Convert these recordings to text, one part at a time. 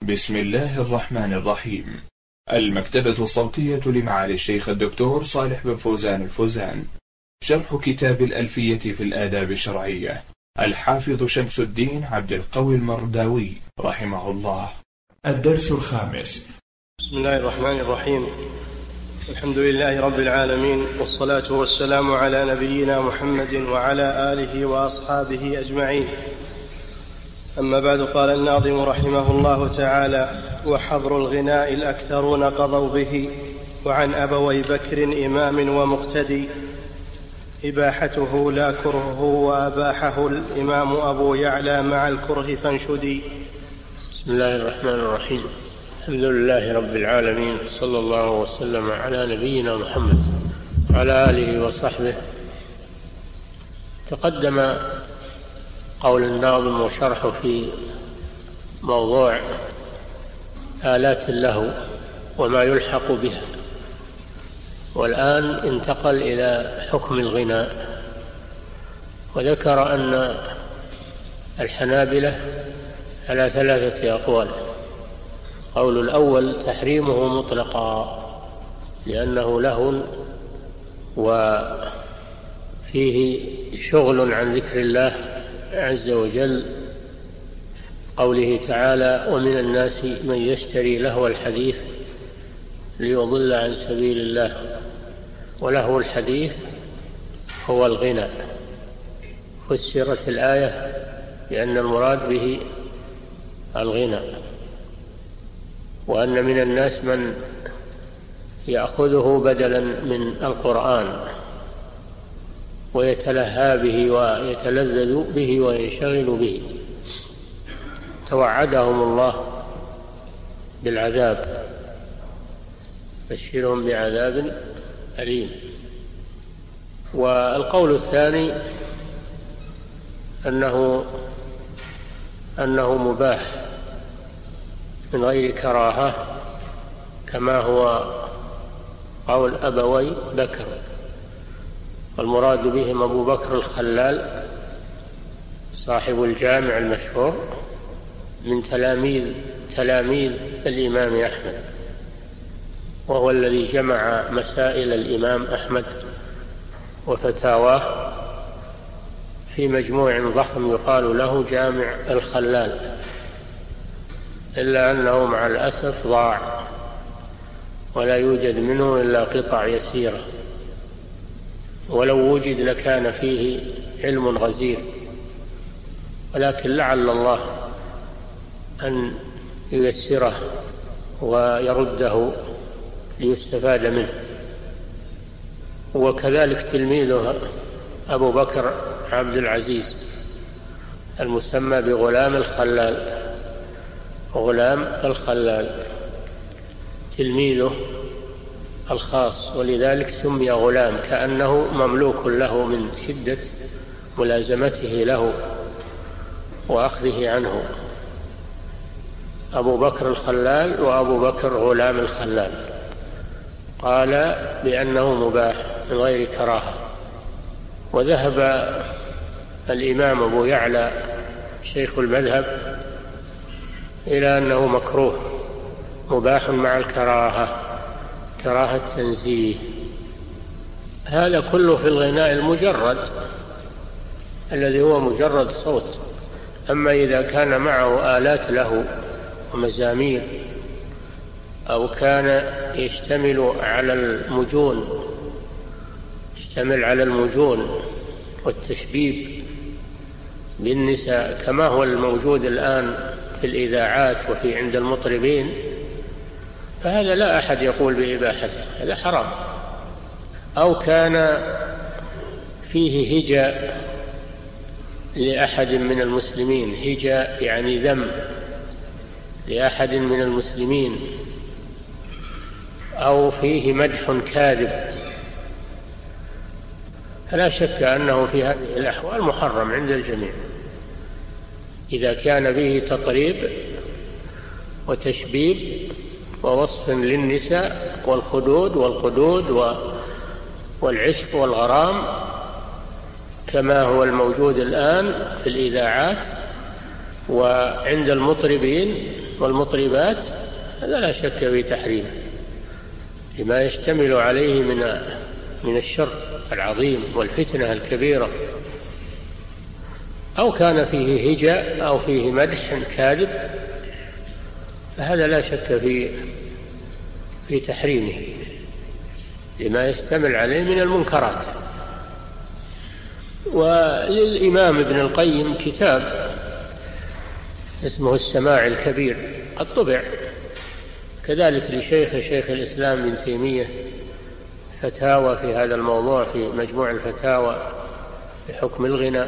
بسم الله الرحمن الرحيم. المكتبة الصوتية لمعالي الشيخ الدكتور صالح بن فوزان الفوزان. شرح كتاب الألفية في الآداب الشرعية، الحافظ شمس الدين عبد القوي المرداوي رحمه الله. الدرس الخامس. بسم الله الرحمن الرحيم. الحمد لله رب العالمين، والصلاة والسلام على نبينا محمد وعلى آله وأصحابه أجمعين. أما بعد، قال الناظم رحمه الله تعالى: وحظر الغناء الأكثرون قضوا به، وعن أبوي بكر إمام ومقتدي، إباحته لا كرهه، وأباحه الإمام أبو يعلى مع الكره فانشدي. بسم الله الرحمن الرحيم. الحمد لله رب العالمين، صلى الله وسلم على نبينا محمد وعلى آله وصحبه. تقدم قول الناظم وشرحه في موضوع آلات اللهو وما يلحق بها، والآن انتقل إلى حكم الغناء، وذكر أن الحنابلة على 3 أقوال. قول الأول تحريمه مطلقا لأنه لهو وفيه شغل عن ذكر الله عز وجل، قوله تعالى: ومن الناس من يشتري لهو الحديث ليضل عن سبيل الله. ولهو الحديث هو الغنى. فسرت الآية بأن المراد به الغنى، وأن من الناس من يأخذه بدلا من القرآن ويتلهى به ويتلذذ به وينشغل به. توعدهم الله بالعذاب، بشرهم بعذاب أليم. والقول الثاني أنه مباح من غير كراهة، كما هو قول أبوي بكر، والمراد بهم أبو بكر الخلال صاحب الجامع المشهور من تلاميذ الإمام أحمد، وهو الذي جمع مسائل الإمام أحمد وفتاواه في مجموع ضخم يقال له جامع الخلال، إلا أنه مع الأسف ضاع ولا يوجد منه إلا قطع يسيرة، ولو وجد لكان فيه علم غزير، ولكن لعل الله أن ييسره ويرده ليستفاد منه. وكذلك تلميذه أبو بكر عبد العزيز المسمى بغلام الخلال، تلميذه الخاص، ولذلك سمي غلام، كأنه مملوك له من شدة ملازمته له وأخذه عنه. أبو بكر الخلال وأبو بكر غلام الخلال. قال بأنه مباح من غير كراهة. وذهب الإمام أبو يعلى شيخ المذهب إلى أنه مكروه مباح مع الكراهة، كراهة تنزيه. هذا كله في الغناء المجرد الذي هو مجرد صوت. أما إذا كان معه آلات له ومزامير، أو كان يشتمل على المجون والتشبيب بالنساء، كما هو الموجود الآن في الإذاعات وفي عند المطربين، فهذا لا أحد يقول بإباحته، هذا حرام. أو كان فيه هجاء لأحد من المسلمين، هجاء يعني ذم لأحد من المسلمين، أو فيه مدح كاذب، فلا شك أنه في هذه الأحوال محرم عند الجميع، إذا كان فيه تقريب وتشبيب ووصف للنساء والخدود والقدود والعشق والغرام، كما هو الموجود الآن في الإذاعات وعند المطربين والمطربات هذا لا شك في تحريمه لما يشتمل عليه من الشر العظيم والفتنة الكبيرة، أو كان فيه هجاء أو فيه مدح كاذب، فهذا لا شك في تحريمه لما يشتمل عليه من المنكرات. وللإمام ابن القيم كتاب اسمه السماع الكبير قد طبع، كذلك شيخ الإسلام ابن تيمية فتاوى في هذا الموضوع في مجموع الفتاوى بحكم الغنى،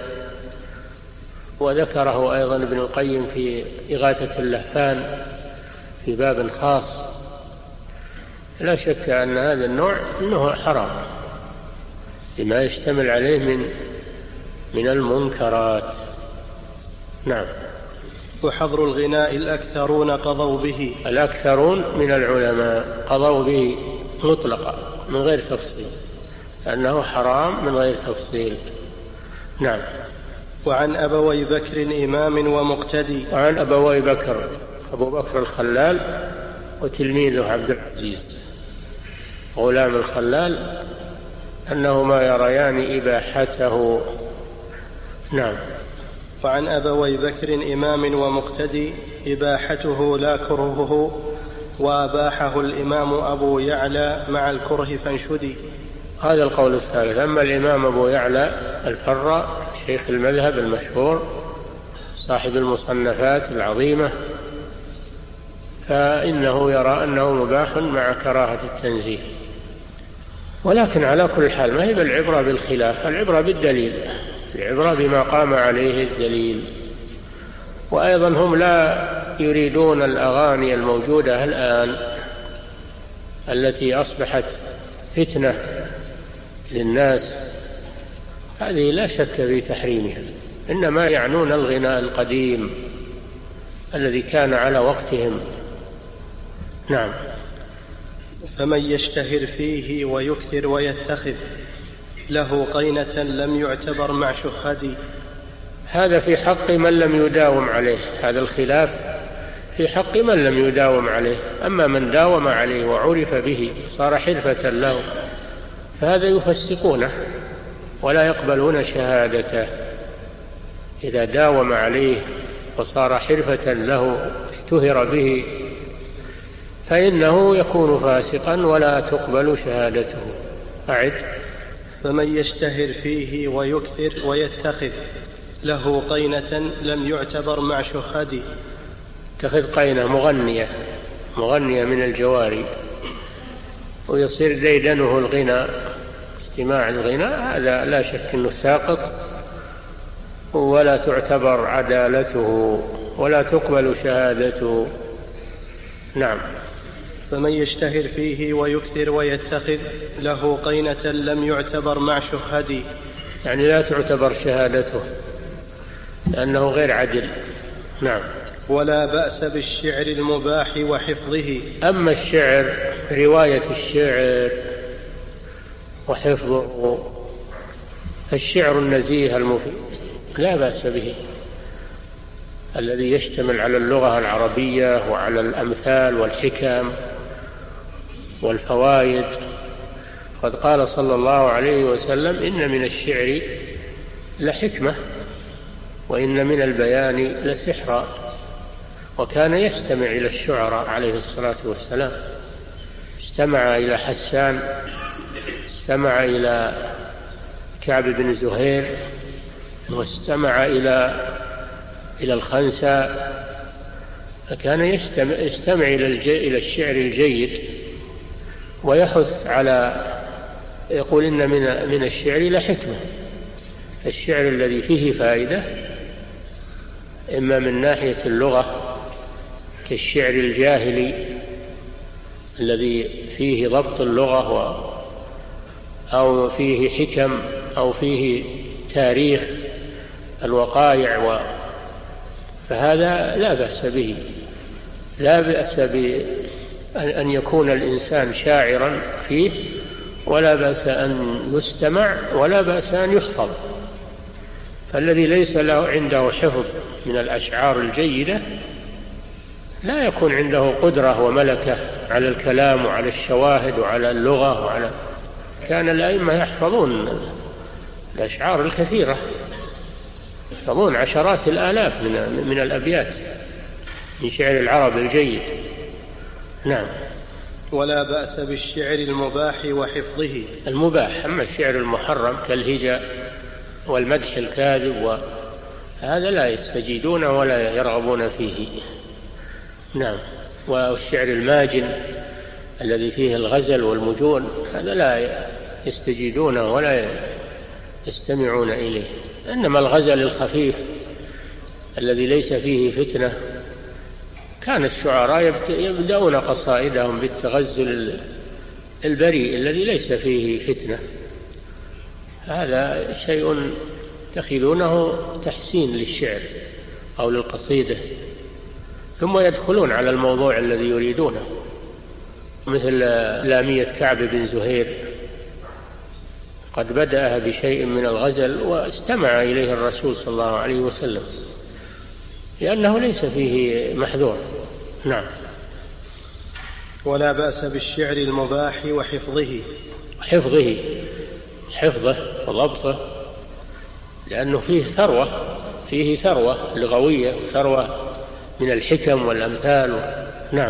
وذكره أيضا ابن القيم في إغاثة اللهفان في باب خاص. لا شك أن هذا النوع أنه حرام لما يشتمل عليه من المنكرات. نعم. وحظر الغناء الأكثرون قضوا به، الأكثرون من العلماء قضوا به مطلقا من غير تفصيل أنه حرام من غير تفصيل. نعم. وعن أبوي بكر إمام ومقتدي، وعن أبوي بكر أبو بكر الخلال وتلميذه عبد العزيز غلام الخلال أنهما يريان إباحته. نعم. وعن أبوي بكر إمام ومقتدي إباحته لا كرهه، وأباحه الإمام أبو يعلى مع الكره فانشدي. هذا القول الثالث. أما الإمام أبو يعلى الفراء شيخ المذهب المشهور صاحب المصنفات العظيمة فإنه يرى أنه مباح مع كراهة التنزيه. ولكن على كل حال ما هي بالعبرة بالخلاف، العبرة بالدليل، العبرة بما قام عليه الدليل. وأيضا هم لا يريدون الأغاني الموجودة الآن التي أصبحت فتنة للناس، هذه لا شك في تحريمها، إنما يعنون الغناء القديم الذي كان على وقتهم. نعم. فمن يشتهر فيه ويكثر ويتخذ له قينة لم يعتبر مع شهدي. هذا في حق من لم يداوم عليه، هذا الخلاف في حق من لم يداوم عليه. أما من داوم عليه وعرف به صار حرفة له فهذا يفسقونه ولا يقبلون شهادته. إذا داوم عليه وصار حرفة له اشتهر به فإنه يكون فاسقا ولا تقبل شهادته. أعد. فمن يشتهر فيه ويكثر ويتخذ له قينة لم يعتبر مع شهدي. اتخذ قينة مغنية من الجواري ويصير ديدنه الغنى، استماع الغنى، هذا لا شك أنه ساقط ولا تعتبر عدالته ولا تقبل شهادته. نعم. فمن يشتهر فيه ويكثر ويتخذ له قينة لم يعتبر مع شهدي، يعني لا تعتبر شهادته لأنه غير عدل. نعم. ولا بأس بالشعر المباح وحفظه. أما الشعر، رواية الشعر وحفظه، الشعر النزيه المفيد لا بأس به، الذي يشتمل على اللغة العربية وعلى الأمثال والحكم والفوائد. قد قال صلى الله عليه وسلم: إن من الشعر لحكمة وإن من البيان لسحرا. وكان يستمع إلى الشعراء عليه الصلاة والسلام، استمع إلى حسان، استمع إلى كعب بن زهير، واستمع إلى الخنساء. فكان يستمع إلى الشعر الجيد ويحث على، يقول إن من الشعر لحكمة. الشعر الذي فيه فائدة إما من ناحية اللغة كالشعر الجاهلي الذي فيه ضبط اللغة أو فيه حكم أو فيه تاريخ الوقائع، فهذا لا بأس به. لا بأس بأن يكون الإنسان شاعرا فيه، ولا بأس أن يستمع، ولا بأس أن يحفظ. فالذي ليس له عنده حفظ من الأشعار الجيدة لا يكون عنده قدرة وملكة على الكلام وعلى الشواهد وعلى اللغة كان الأئمة يحفظون الأشعار الكثيرة، يحفظون عشرات الآلاف من الأبيات من شعر العرب الجيد. نعم. ولا بأس بالشعر المباح وحفظه. المباح، أما الشعر المحرم كالهجاء والمدح الكاذب هذا لا يستجيدونه ولا يرغبون فيه. نعم. والشعر الماجن الذي فيه الغزل والمجون هذا لا يستجيدونه ولا يستمعون إليه. إنما الغزل الخفيف الذي ليس فيه فتنة، كان الشعراء يبدأون قصائدهم بالتغزل البريء الذي ليس فيه فتنة. هذا شيء تأخذونه تحسين للشعر أو للقصيدة، ثم يدخلون على الموضوع الذي يريدونه، مثل لامية كعب بن زهير قد بدأها بشيء من الغزل واستمع إليه الرسول صلى الله عليه وسلم لأنه ليس فيه محذور. نعم. ولا بأس بالشعر المباح وحفظه. حفظه وضبطه، لأنه فيه ثروة لغوية، ثروة من الحكم والأمثال. نعم.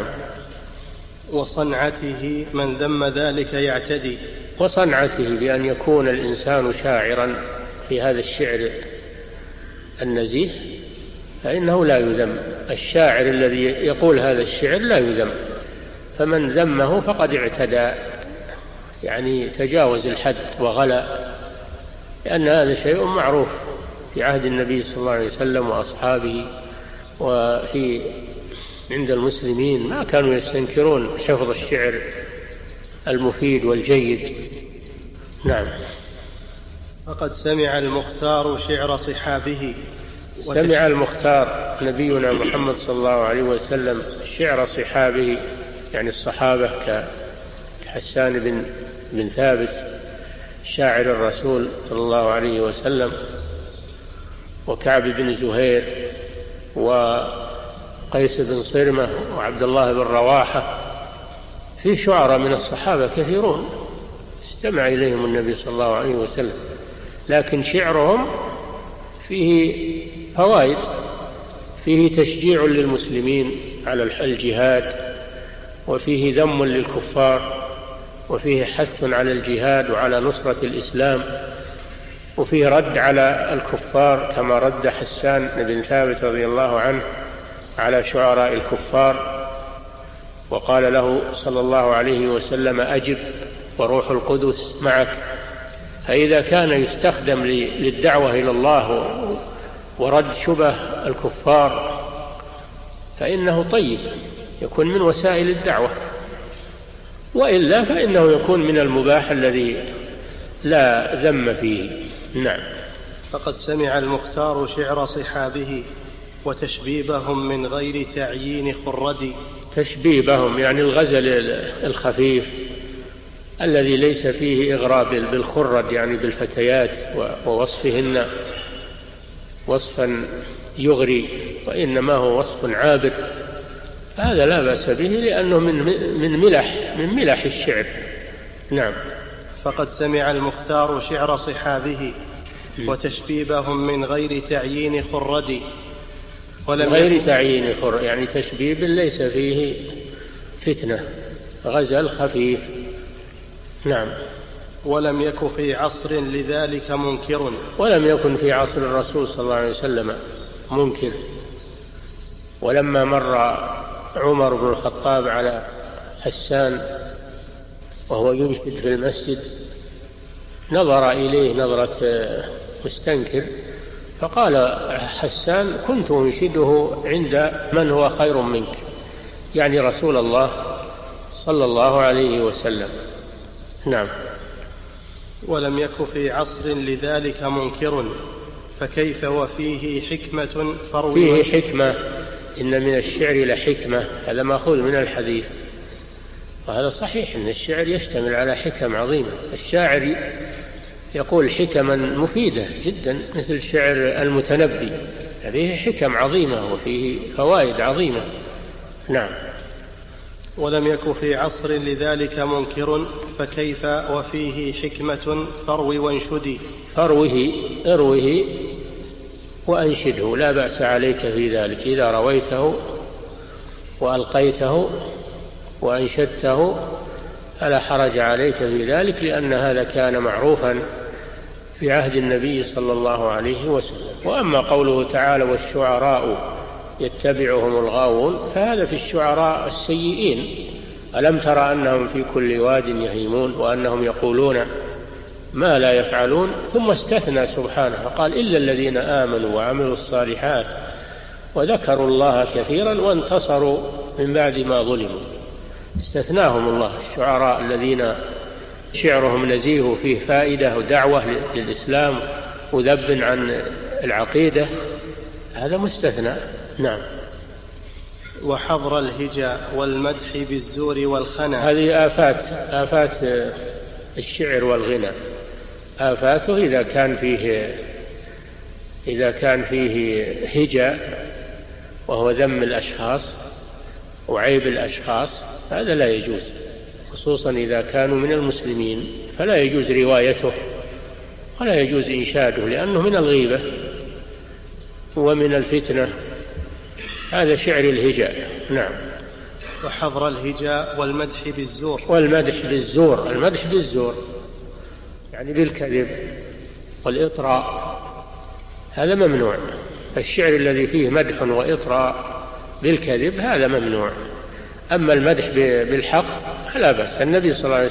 وصنعته من ذم ذلك يعتدي. وصنعته بأن يكون الإنسان شاعرا في هذا الشعر النزيه فإنه لا يذم. الشاعر الذي يقول هذا الشعر لا يذم، فمن ذمه فقد اعتدى، يعني تجاوز الحد وغلا، لأن هذا شيء معروف في عهد النبي صلى الله عليه وسلم وأصحابه، عند المسلمين ما كانوا يستنكرون حفظ الشعر المفيد والجيد. نعم. فقد سمع المختار شعر صحابه. سمع المختار نبينا محمد صلى الله عليه وسلم شعر صحابه، يعني الصحابة كحسان بن ثابت شاعر الرسول صلى الله عليه وسلم، وكعب بن زهير، وقيس بن صرمة، وعبد الله بن رواحة. في شعراء من الصحابة كثيرون استمع إليهم النبي صلى الله عليه وسلم، لكن شعرهم فيه فوائد، فيه تشجيع للمسلمين على الجهاد، وفيه ذم للكفار، وفيه حث على الجهاد وعلى نصرة الإسلام، وفيه رد على الكفار كما رد حسان بن ثابت رضي الله عنه على شعراء الكفار، وقال له صلى الله عليه وسلم: أجب وروح القدس معك. فإذا كان يستخدم للدعوة إلى الله ورد شبه الكفار فإنه طيب، يكون من وسائل الدعوة، وإلا فإنه يكون من المباح الذي لا ذم فيه. نعم. فقد سمع المختار شعر صحابه وتشبيبهم من غير تعيين خرد. تشبيبهم يعني الغزل الخفيف الذي ليس فيه إغراب بالخرد، يعني بالفتيات ووصفهن وصفا يغري، وإنما هو وصف عابر، هذا لا بأس به لأنه من ملح الشعر. نعم. فقد سمع المختار شعر صحابه وتشبيبهم من غير تعيين خرد. غير تعيين يعني تشبيب ليس فيه فتنة، غزل خفيف. نعم. ولم يك في عصر لذلك منكر. ولم يكن في عصر الرسول صلى الله عليه وسلم منكر. ولما مر عمر بن الخطاب على حسان وهو ينشد في المسجد نظر إليه نظرة مستنكر، فقال حسان: كنت أنشده عند من هو خير منك، يعني رسول الله صلى الله عليه وسلم. نعم. ولم يك في عصر لذلك منكر، فكيف وفيه حكمة فيه حكمة. إن من الشعر لحكمة، هذا مأخوذ من الحديث، وهذا صحيح أن الشعر يشتمل على حكم عظيمة. الشاعر يقول حكما مفيدة جدا، مثل شعر المتنبي، فيه حكم عظيمة وفيه فوائد عظيمة. نعم. ولم يك في عصر لذلك منكر، فكيف وفيه حكمة فاروي وانشدي. اروه وأنشده، لا بأس عليك في ذلك إذا رويته وألقيته وأنشدته فلا حرج عليك في ذلك، لأن هذا كان معروفا في عهد النبي صلى الله عليه وسلم. وأما قوله تعالى والشعراء يتبعهم الغاوون، فهذا في الشعراء السيئين. ألم تر أنهم في كل واد يهيمون وأنهم يقولون ما لا يفعلون، ثم استثنى سبحانه فقال إلا الذين آمنوا وعملوا الصالحات وذكروا الله كثيرا وانتصروا من بعد ما ظلموا. استثناهم الله. الشعراء الذين شعرهم نزيه فيه فائدة ودعوة للإسلام وذب عن العقيدة، هذا مستثنى. نعم. وحظر الهجاء والمدح بالزور والخنا، هذه آفات الشعر والغنى. آفاته إذا كان فيه هجاء وهو ذم الأشخاص وعيب الأشخاص، هذا لا يجوز، خصوصا إذا كانوا من المسلمين، فلا يجوز روايته ولا يجوز إنشاده، لأنه من الغيبة ومن الفتنة. هذا شعر الهجاء. نعم. وحظر الهجاء والمدح بالزور. المدح بالزور يعني بالكذب والإطراء، هذا ممنوع. الشعر الذي فيه مدح وإطراء بالكذب هذا ممنوع. أما المدح بالحق فلا بأس. النبي صلى الله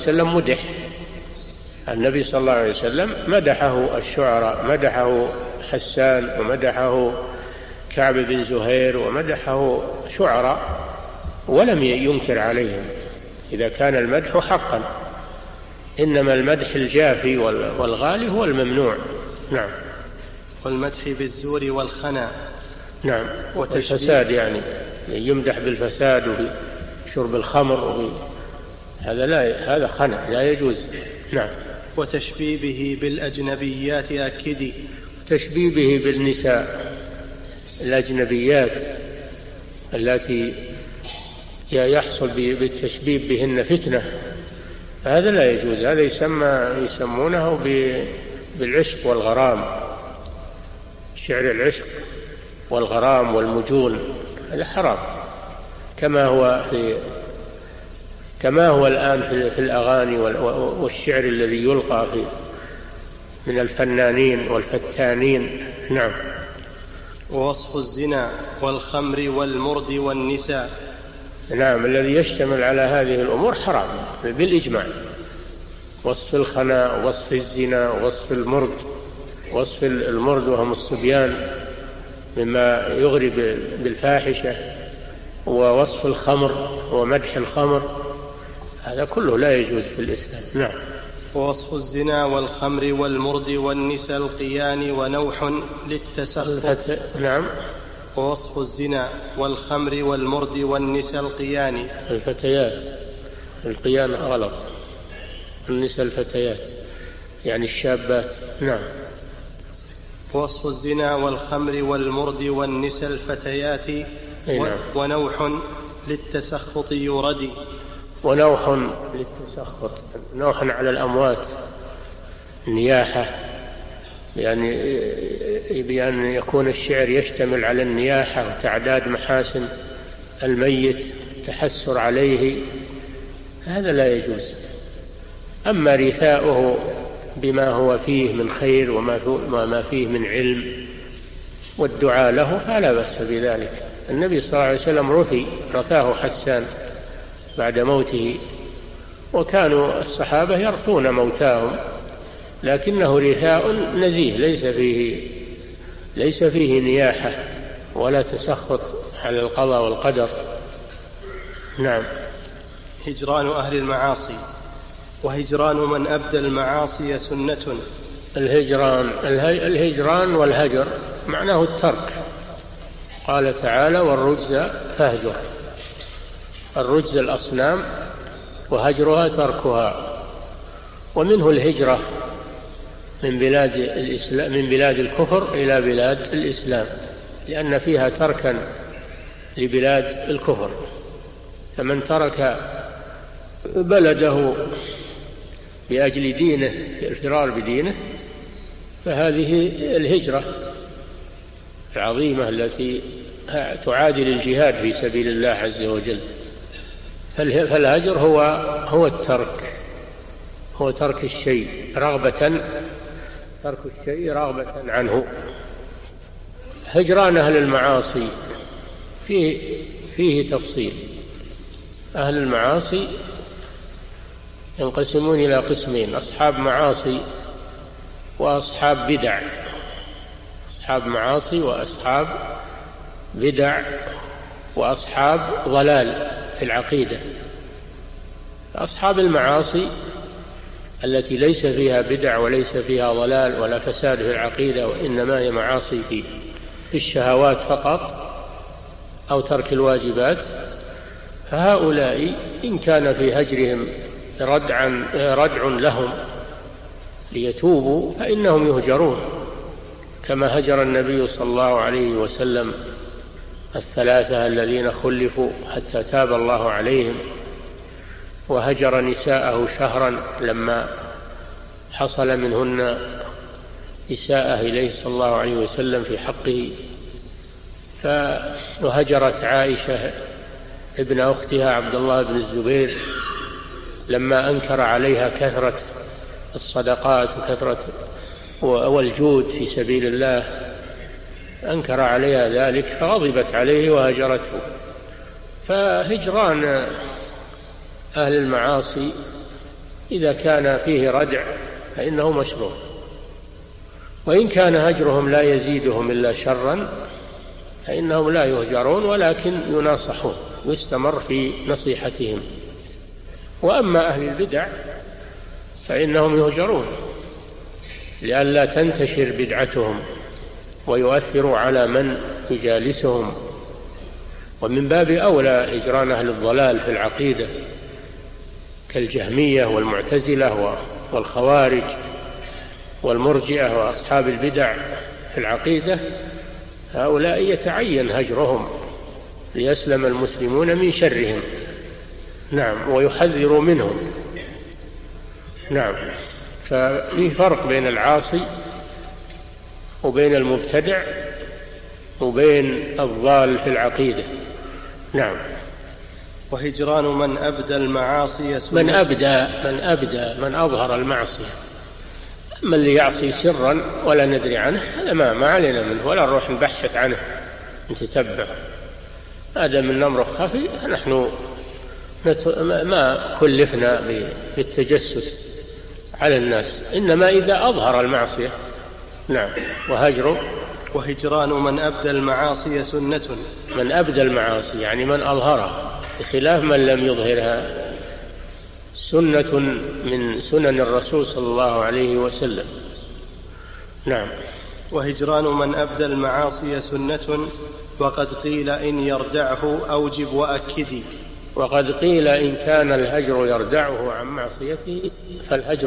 عليه وسلم مدحه الشعراء، مدحه حسان ومدحه كعب بن زهير ومدحه شعراء ولم ينكر عليهم إذا كان المدح حقا. إنما المدح الجافي والغالي هو الممنوع. نعم. والمدح بالزور والخنا. نعم. والفساد يعني يمدح بالفساد وشرب الخمر هذا خنا لا يجوز. نعم. وتشبيبه بالأجنبيات أكدي. تشبيبه بالنساء الأجنبيات التي يحصل بالتشبيب بهن فتنة، هذا لا يجوز. هذا يسمونه بالعشق والغرام، شعر العشق والغرام والمجون، هذا حرام، كما هو الآن في الأغاني والشعر الذي يلقى من الفنانين والفتانين. نعم. ووصف الزنا والخمر والمرد والنساء. نعم. الذي يشتمل على هذه الأمور حرام بالإجماع. وصف الخنا، وصف الزنا، وصف المرد وهم الصبيان مما يغري بالفاحشة، ووصف الخمر ومدح الخمر، هذا كله لا يجوز في الإسلام. نعم. ووصف الزنا والخمر والمرد والنساء القيان ونوح للتسخط. نعم. ووصف الزنا والخمر والمرد والنساء القيان. الفتيات، القيان غلط، النساء الفتيات يعني الشابات. نعم. ووصف الزنا والخمر والمرد والنساء الفتيات. نعم. ونوح للتسخط يرد. ونوح للتسخط، نوح على الأموات، نياحة، يعني بأن يكون الشعر يشتمل على النياحة وتعداد محاسن الميت، التحسر عليه، هذا لا يجوز. أما رثاؤه بما هو فيه من خير وما فيه من علم والدعاء له فلا بأس بذلك. النبي صلى الله عليه وسلم رثاه حسان بعد موته، وكانوا الصحابة يرثون موتاهم، لكنه رثاء نزيه ليس فيه نياحة ولا تسخط على القضاء والقدر. نعم. هجران أهل المعاصي وهجران من أبدى المعاصي سنة. الهجران والهجر معناه الترك. قال تعالى والرجز فاهجر، الرجز الأصنام وهجرها تركها. ومنه الهجرة من بلاد الكفر إلى بلاد الإسلام، لأن فيها تركا لبلاد الكفر. فمن ترك بلده لأجل دينه، في الفرار بدينه، فهذه الهجرة العظيمة التي تعادل الجهاد في سبيل الله عز وجل. فالهجر هو الترك، هو ترك الشيء رغبة عنه. هجران أهل المعاصي فيه تفصيل. أهل المعاصي ينقسمون إلى قسمين: أصحاب معاصي وأصحاب بدع. أصحاب معاصي وأصحاب بدع وأصحاب ضلال في العقيدة. أصحاب المعاصي التي ليس فيها بدع وليس فيها ضلال ولا فساد في العقيدة، وإنما هي معاصي في الشهوات فقط أو ترك الواجبات، فهؤلاء إن كان في هجرهم ردع لهم ليتوبوا فإنهم يهجرون، كما هجر النبي صلى الله عليه وسلم الثلاثة الذين خلفوا حتى تاب الله عليهم، وهجر نساءه شهرا لما حصل منهن إساءة إليه صلى الله عليه وسلم في حقه. وهجرت عائشة ابن أختها عبد الله بن الزبير لما أنكر عليها كثرة الصدقات وكثرة والجود في سبيل الله، أنكر عليها ذلك فغضبت عليه وهجرته. فهجران أهل المعاصي إذا كان فيه ردع فإنه مشروع، وإن كان هجرهم لا يزيدهم إلا شرا فإنهم لا يهجرون ولكن يناصحون، يستمر في نصيحتهم. وأما أهل البدع فإنهم يهجرون لئلا تنتشر بدعتهم ويؤثروا على من يجالسهم. ومن باب أولى هجران أهل الضلال في العقيدة كالجهمية والمعتزلة والخوارج والمرجئة وأصحاب البدع في العقيدة، هؤلاء يتعين هجرهم ليسلم المسلمون من شرهم. نعم، ويحذروا منهم. نعم، ففي فرق بين العاصي وبين المبتدع وبين الضال في العقيدة. نعم. وهجران من أبدى المعاصي سنة. من أظهر المعصية. أما اللي يعصي سرا ولا ندري عنه هذا ما علينا منه ولا نروح نبحث عنه نتتبع. هذا من أمر خفي نحن ما كلفنا بالتجسس على الناس، إنما إذا أظهر المعصية. نعم. وهجران من أبدى المعاصي سنة. من أبدى المعاصي يعني من أظهرها، بخلاف من لم يظهرها، سنة من سنن الرسول صلى الله عليه وسلم. نعم. وهجران من أبدى المعاصي سنة، وقد قيل إن يردعه أوجب وأكدي. وقد قيل إن كان الهجر يردعه عن معصيته فالهجر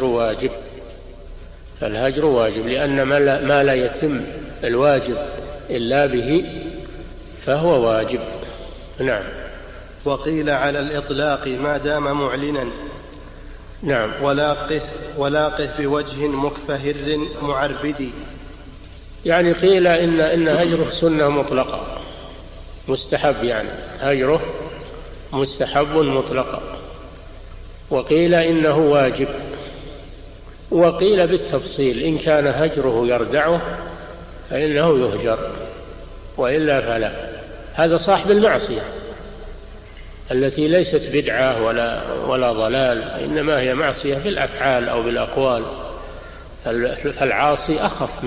واجب، لأن ما لا يتم الواجب إلا به فهو واجب. نعم. وقيل على الإطلاق ما دام معلنا. نعم. ولاقه بوجه مكفهر معربد. يعني قيل إن هجره سنة مطلقة مستحب، يعني هجره مستحب مطلقا. وقيل إنه واجب. وقيل بالتفصيل إن كان هجره يردعه فإنه يهجر وإلا فلا. هذا صاحب المعصية التي ليست بدعة ولا ضلال، إنما هي معصية في الأفعال أو بالأقوال، فالعاصي أخف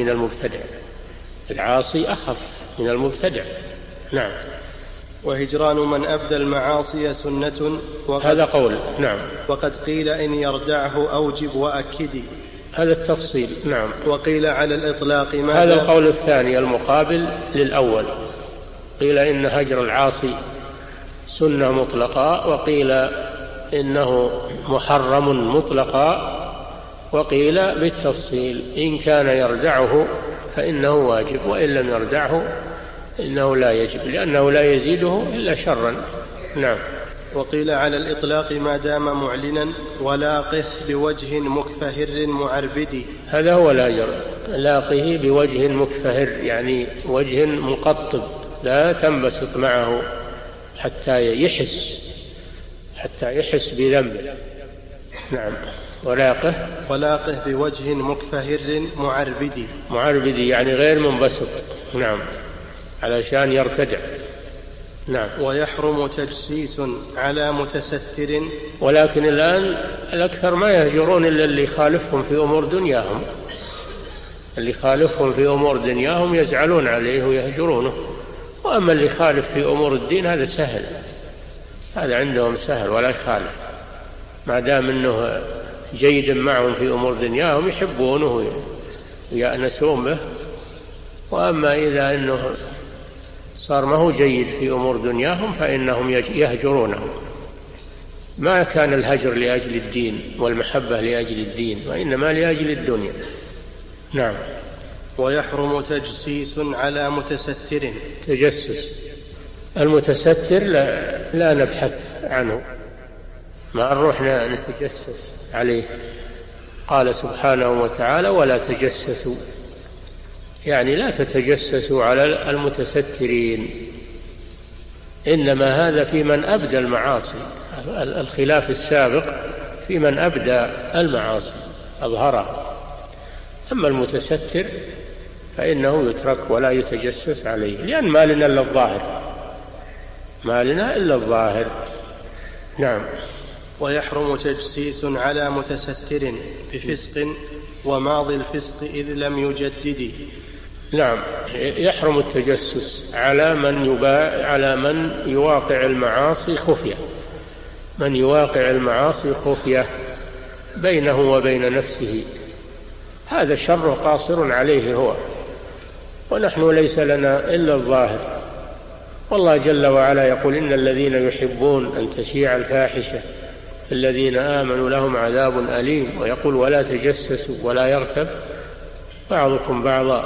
من المبتدع. نعم. وهجران من أبدى المعاصي سنة، هذا قول. نعم. وقد قيل إن يردعه أوجب وأكدي. هذا التفصيل. نعم. وقيل على الإطلاق هذا القول الثاني المقابل للأول. قيل إن هجر العاصي سنة مطلقة، وقيل إنه محرم مطلقا، وقيل بالتفصيل إن كان يردعه فإنه واجب، وإن لم يردعه إنه لا يجب، لأنه لا يزيده إلا شرا. نعم. وقيل على الإطلاق ما دام معلنا ولاقه بوجه مكفهر معربد. هذا هو الهجر، لاقه بوجه مكفهر يعني وجه مقطب لا تنبسط معه حتى يحس بذنبه. نعم. ولاقه بوجه مكفهر معربد يعني غير منبسط. نعم، علشان يرتدع. نعم. ويحرم تجسيس على متستر. ولكن الآن الأكثر ما يهجرون إلا اللي يخالفهم في أمور دنياهم، اللي يخالفهم في أمور دنياهم يزعلون عليه ويهجرونه، وأما اللي يخالف في أمور الدين هذا سهل، هذا عندهم سهل ولا يخالف، ما دام أنه جيد معهم في أمور دنياهم يحبونه ويأنسون به. وأما إذا أنه صار ما هو جيد في أمور دنياهم فإنهم يهجرونه. ما كان الهجر لأجل الدين والمحبة لأجل الدين، وإنما لأجل الدنيا. نعم. ويحرم تجسيس على متستر. تجسس المتستر لا نبحث عنه، ما نروح نتجسس عليه. قال سبحانه وتعالى ولا تجسسوا، يعني لا تتجسسوا على المتسترين، إنما هذا في من أبدى المعاصي، الخلاف السابق في من أبدى المعاصي أظهرها. أما المتستر فإنه يترك ولا يتجسس عليه، لأن ما لنا إلا الظاهر. نعم. ويحرم تجسيس على متستر بفسق وماضي الفسق إذ لم يجدد. نعم، يحرم التجسس على من يواقع المعاصي خفية، من يواقع المعاصي خفية بينه وبين نفسه، هذا الشر قاصر عليه هو، ونحن ليس لنا إلا الظاهر. والله جل وعلا يقول إن الذين يحبون أن تشيع الفاحشة الذين آمنوا لهم عذاب أليم، ويقول ولا تجسسوا ولا يغتب بعضكم بعضا.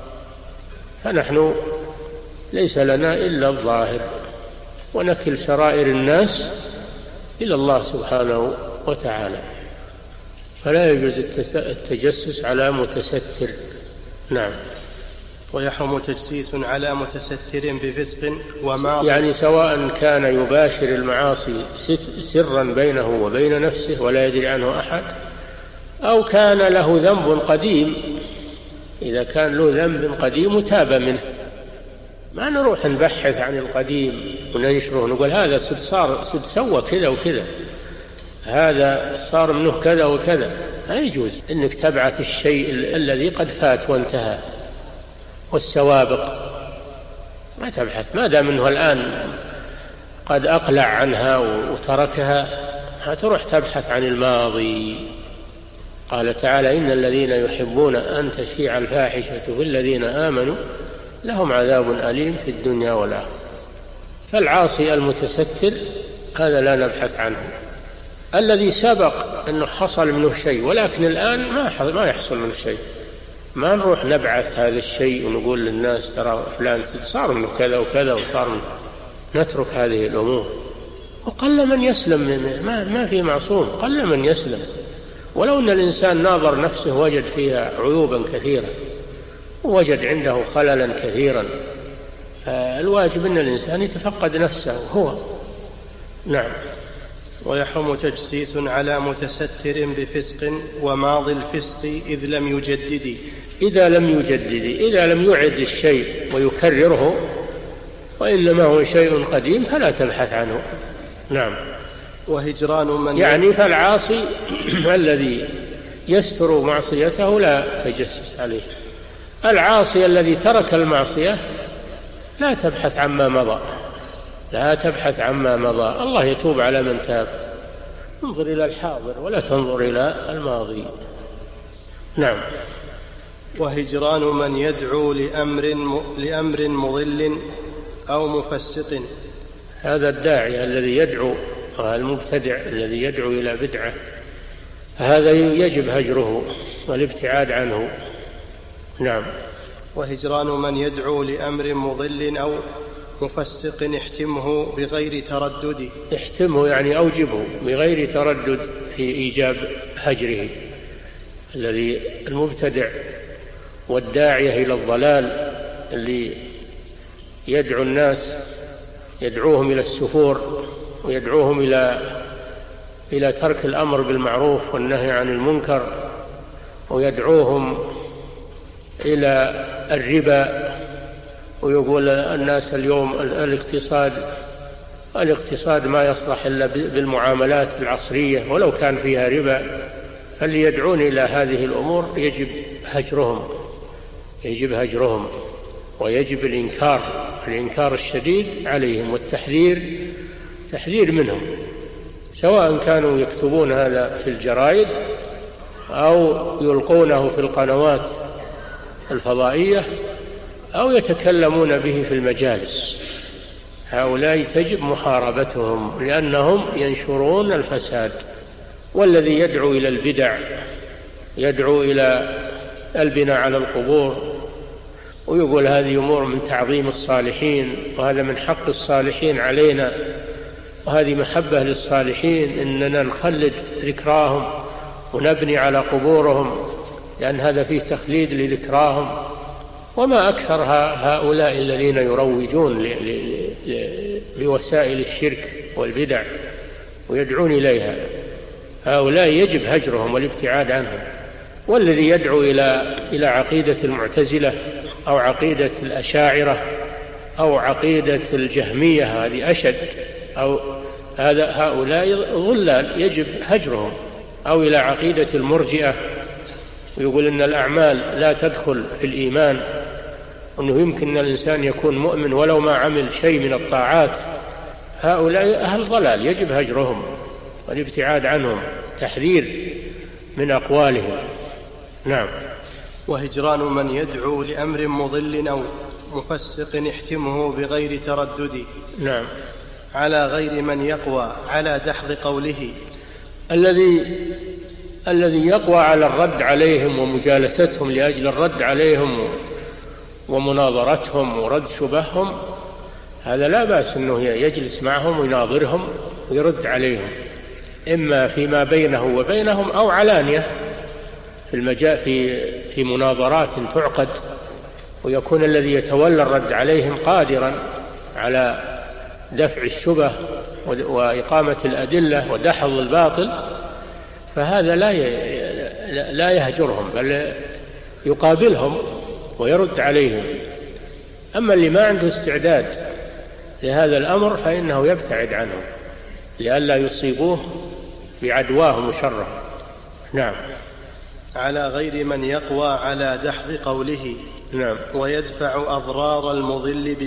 فنحن ليس لنا إلا الظاهر، ونكل سرائر الناس إلى الله سبحانه وتعالى، فلا يجوز التجسس على متستر. نعم. ويحرم تجسيس على متستر بفسق وماضي، يعني سواء كان يباشر المعاصي سرا بينه وبين نفسه ولا يدري عنه أحد، أو كان له ذنب قديم. إذا كان له ذنب قديم تاب منه، ما نروح نبحث عن القديم وننشره نقول هذا سد سوى كذا وكذا، هذا صار منه كذا وكذا. لا يجوز إنك تبعث الشيء الذي قد فات وانتهى، والسوابق ما تبحث، ما دام منه الآن قد أقلع عنها وتركها، هتروح تبحث عن الماضي. قال تعالى إن الذين يحبون أن تشيع الفاحشة في الذين آمنوا لهم عذاب أليم في الدنيا والآخرة. فالعاصي المتستر هذا لا نبحث عنه. الذي سبق أنه حصل منه شيء ولكن الآن ما يحصل منه شيء، ما نروح نبعث هذا الشيء ونقول للناس ترى فلان صار منه كذا وكذا وصار منه، نترك هذه الأمور. وقل من يسلم، ما في معصوم، قل من يسلم. ولو أن الإنسان ناظر نفسه وجد فيها عيوبا كثيرة ووجد عنده خللا كثيرا، فالواجب أن الإنسان يتفقد نفسه هو. نعم. ويحرم تجسيس على متستر بفسق وماضي الفسق إذ لم يجدد. إذا لم يعد الشيء ويكرره، وإنما هو شيء قديم فلا تبحث عنه. نعم. وهجران من يعني فالعاصي الذي يستر معصيته لا تجسس عليه. العاصي الذي ترك المعصية لا تبحث عما مضى، الله يتوب على من تاب. انظر إلى الحاضر ولا تنظر إلى الماضي. نعم. وهجران من يدعو لأمر مضل أو مفسق. هذا الداعي الذي يدعو، المبتدع الذي يدعو إلى بدعة، هذا يجب هجره والابتعاد عنه. نعم. وهجران من يدعو لأمر مضل مفسق احتمه بغير تردد. احتمه يعني أوجبه بغير تردد في إيجاب هجره. الذي المبتدع والداعية إلى الضلال اللي يدعو الناس، يدعوهم إلى السفور ويدعوهم إلى ترك الأمر بالمعروف والنهي عن المنكر، ويدعوهم إلى الربا، ويقول الناس اليوم الاقتصاد ما يصلح إلا بالمعاملات العصرية ولو كان فيها ربا. فاللي يدعون إلى هذه الأمور يجب هجرهم ويجب الإنكار الشديد عليهم والتحذير منهم، سواء كانوا يكتبون هذا في الجرائد أو يلقونه في القنوات الفضائية أو يتكلمون به في المجالس. هؤلاء تجب محاربتهم لأنهم ينشرون الفساد. والذي يدعو إلى البدع، يدعو إلى البناء على القبور، ويقول هذه أمور من تعظيم الصالحين، وهذا من حق الصالحين علينا، وهذه محبة للصالحين إننا نخلد ذكراهم ونبني على قبورهم، لأن هذا فيه تخليد لذكراهم. وما أكثر هؤلاء الذين يروجون لوسائل الشرك والبدع ويدعون إليها، هؤلاء يجب هجرهم والابتعاد عنهم. والذي يدعو إلى عقيدة المعتزلة أو عقيدة الأشاعرة أو عقيدة الجهمية، هذه أشد، أو هؤلاء ضلال يجب هجرهم، أو إلى عقيدة المرجئة ويقول إن الأعمال لا تدخل في الإيمان، وأنه يمكن أن الإنسان يكون مؤمن ولو ما عمل شيء من الطاعات. هؤلاء أهل ضلال يجب هجرهم والابتعاد عنهم، التحذير من أقوالهم. نعم. وهجران من يدعو لأمر مضل أو مفسق احتمه بغير تردد. نعم. على غير من يقوى على دحض قوله. الذي يقوى على الرد عليهم ومجالستهم لأجل الرد عليهم ومناظرتهم ورد شبههم، هذا لا بأس أنه يجلس معهم ويناظرهم ويرد عليهم، إما فيما بينه وبينهم أو علانية في مناظرات تعقد، ويكون الذي يتولى الرد عليهم قادرا على دفع الشبه وإقامة الأدلة ودحض الباطل، فهذا لا يهجرهم بل يقابلهم ويرد عليهم. أما اللي ما عنده استعداد لهذا الأمر فإنه يبتعد عنهم لئلا يصيبوه بعدواهم وشرهم. نعم. على غير من يقوى على دحض قوله. نعم. ويدفع أضرار المضل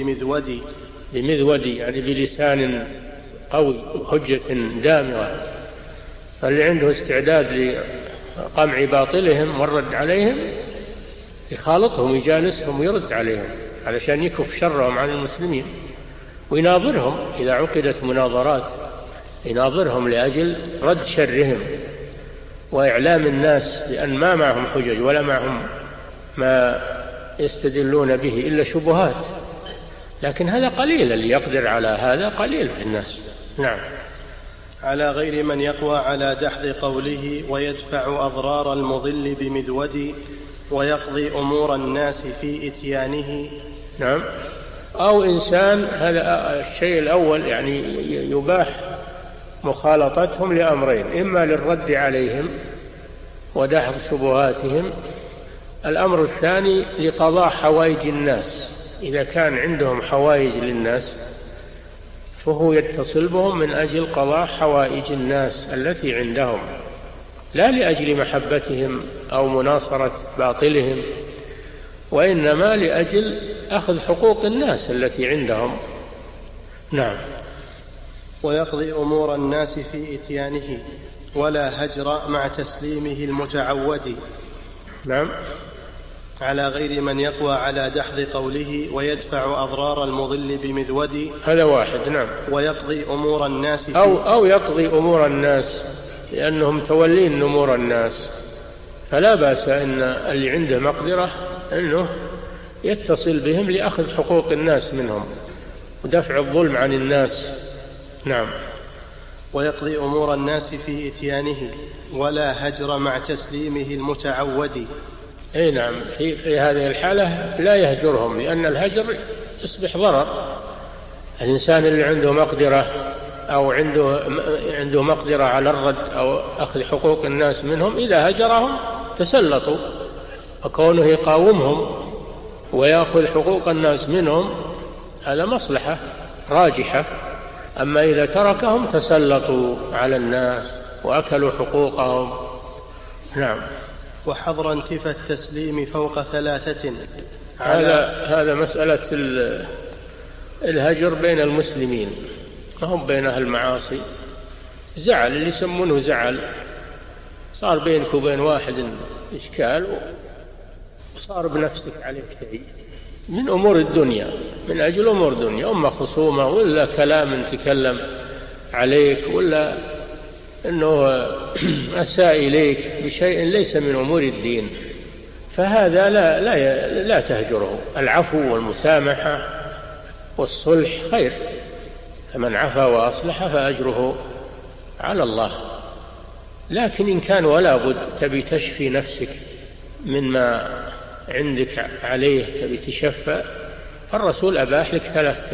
بمذود يعني بلسان قوي حجة دامغة. فاللي عنده استعداد لقمع باطلهم والرد عليهم يخالطهم ويجالسهم ويرد عليهم علشان يكف شرهم عن المسلمين، ويناظرهم إذا عقدت مناظرات، يناظرهم لأجل رد شرهم وإعلام الناس بأن ما معهم حجج ولا معهم ما يستدلون به إلا شبهات، لكن هذا قليل، اللي يقدر على هذا قليل في الناس. نعم. على غير من يقوى على دحض قوله. ويدفع أضرار المضل بمذود ويقضي أمور الناس في إتيانه. نعم. أو إنسان، هذا الشيء الأول يعني يباح مخالطتهم لأمرين: إما للرد عليهم ودحض شبهاتهم، الأمر الثاني لقضاء حوائج الناس. إذا كان عندهم حوائج للناس فهو يتصل بهم من أجل قضاء حوائج الناس التي عندهم، لا لأجل محبتهم أو مناصرة باطلهم، وإنما لأجل أخذ حقوق الناس التي عندهم. نعم. ويقضي أمور الناس في إتيانه ولا هجر مع تسليمه المتعود. نعم. على غير من يقوى على دحض قوله. ويدفع أضرار المضل بمذود. هذا واحد. نعم. ويقضي أمور الناس أو يقضي أمور الناس لأنهم تولين أمور الناس، فلا بأس أن اللي عنده مقدرة أنه يتصل بهم لأخذ حقوق الناس منهم، ودفع الظلم عن الناس. نعم. ويقضي أمور الناس في إتيانه ولا هجر مع تسليمه المتعود. أي نعم، في هذه الحالة لا يهجرهم، لأن الهجر يصبح ضرر. الإنسان اللي عنده مقدرة أو عنده مقدرة على الرد أو أخذ حقوق الناس منهم، إذا هجرهم تسلطوا، وكونه يقاومهم ويأخذ حقوق الناس منهم هذا مصلحة راجحة. أما إذا تركهم تسلطوا على الناس وأكلوا حقوقهم. نعم. وحظر انتفى التسليم فوق 3. هذا مسألة الهجر بين المسلمين، ما هم بين أهل المعاصي. زعل اللي يسمونه زعل، صار بينك وبين واحد إشكال وصار بنفسك عليك شيء من أمور الدنيا، من أجل أمور الدنيا، أما خصومة ولا كلام تكلم عليك ولا أنه أساء إليك بشيء ليس من أمور الدين، فهذا لا تهجره. العفو والمسامحة والصلح خير، فمن عفا وأصلح فأجره على الله. لكن إن كان ولا بد تبي تشفي نفسك مما عندك عليه، تبي تشفى، فالرسول أباح لك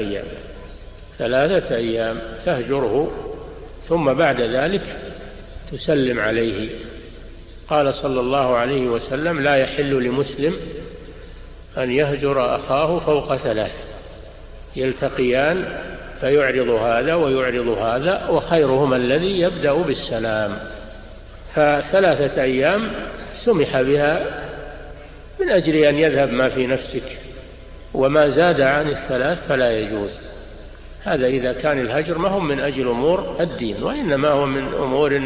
3 أيام تهجره، ثم بعد ذلك تسلم عليه. قال صلى الله عليه وسلم: لا يحل لمسلم أن يهجر أخاه فوق 3، يلتقيان فيعرض هذا ويعرض هذا، وخيرهما الذي يبدأ بالسلام. ف3 أيام سمح بها من أجل أن يذهب ما في نفسك، وما زاد عن 3 فلا يجوز. هذا إذا كان الهجر ما هو من أجل أمور الدين، وإنما هو من أمور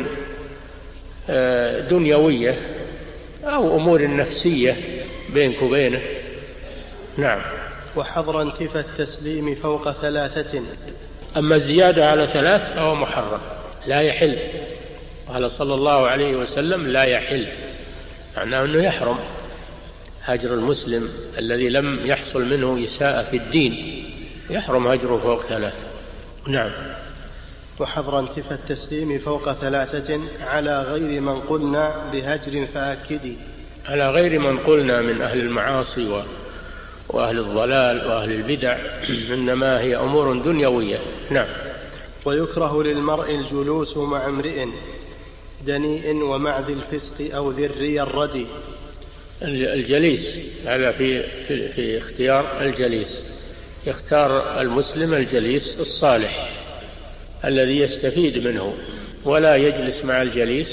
دنيوية أو أمور نفسية بينك وبينه. نعم. وحظر انتفى التسليم فوق 3. أما الزيادة على 3 فهو محرم، لا يحل. قال صلى الله عليه وسلم: لا يحل، معناه أنه يحرم هجر المسلم الذي لم يحصل منه إساءة في الدين، يحرم هجره فوق 3. نعم. وحظر انتفى التسليم فوق 3 على غير من قلنا بهجر فأكدي. على غير من قلنا من أهل المعاصي وأهل الضلال وأهل البدع، إنما هي أمور دنيوية. نعم. ويكره للمرء الجلوس مع امرئ دنيء ومع ذي الفسق أو ذري الردي. الجليس هذا في اختيار الجليس، يختار المسلم الجليس الصالح الذي يستفيد منه، ولا يجلس مع الجليس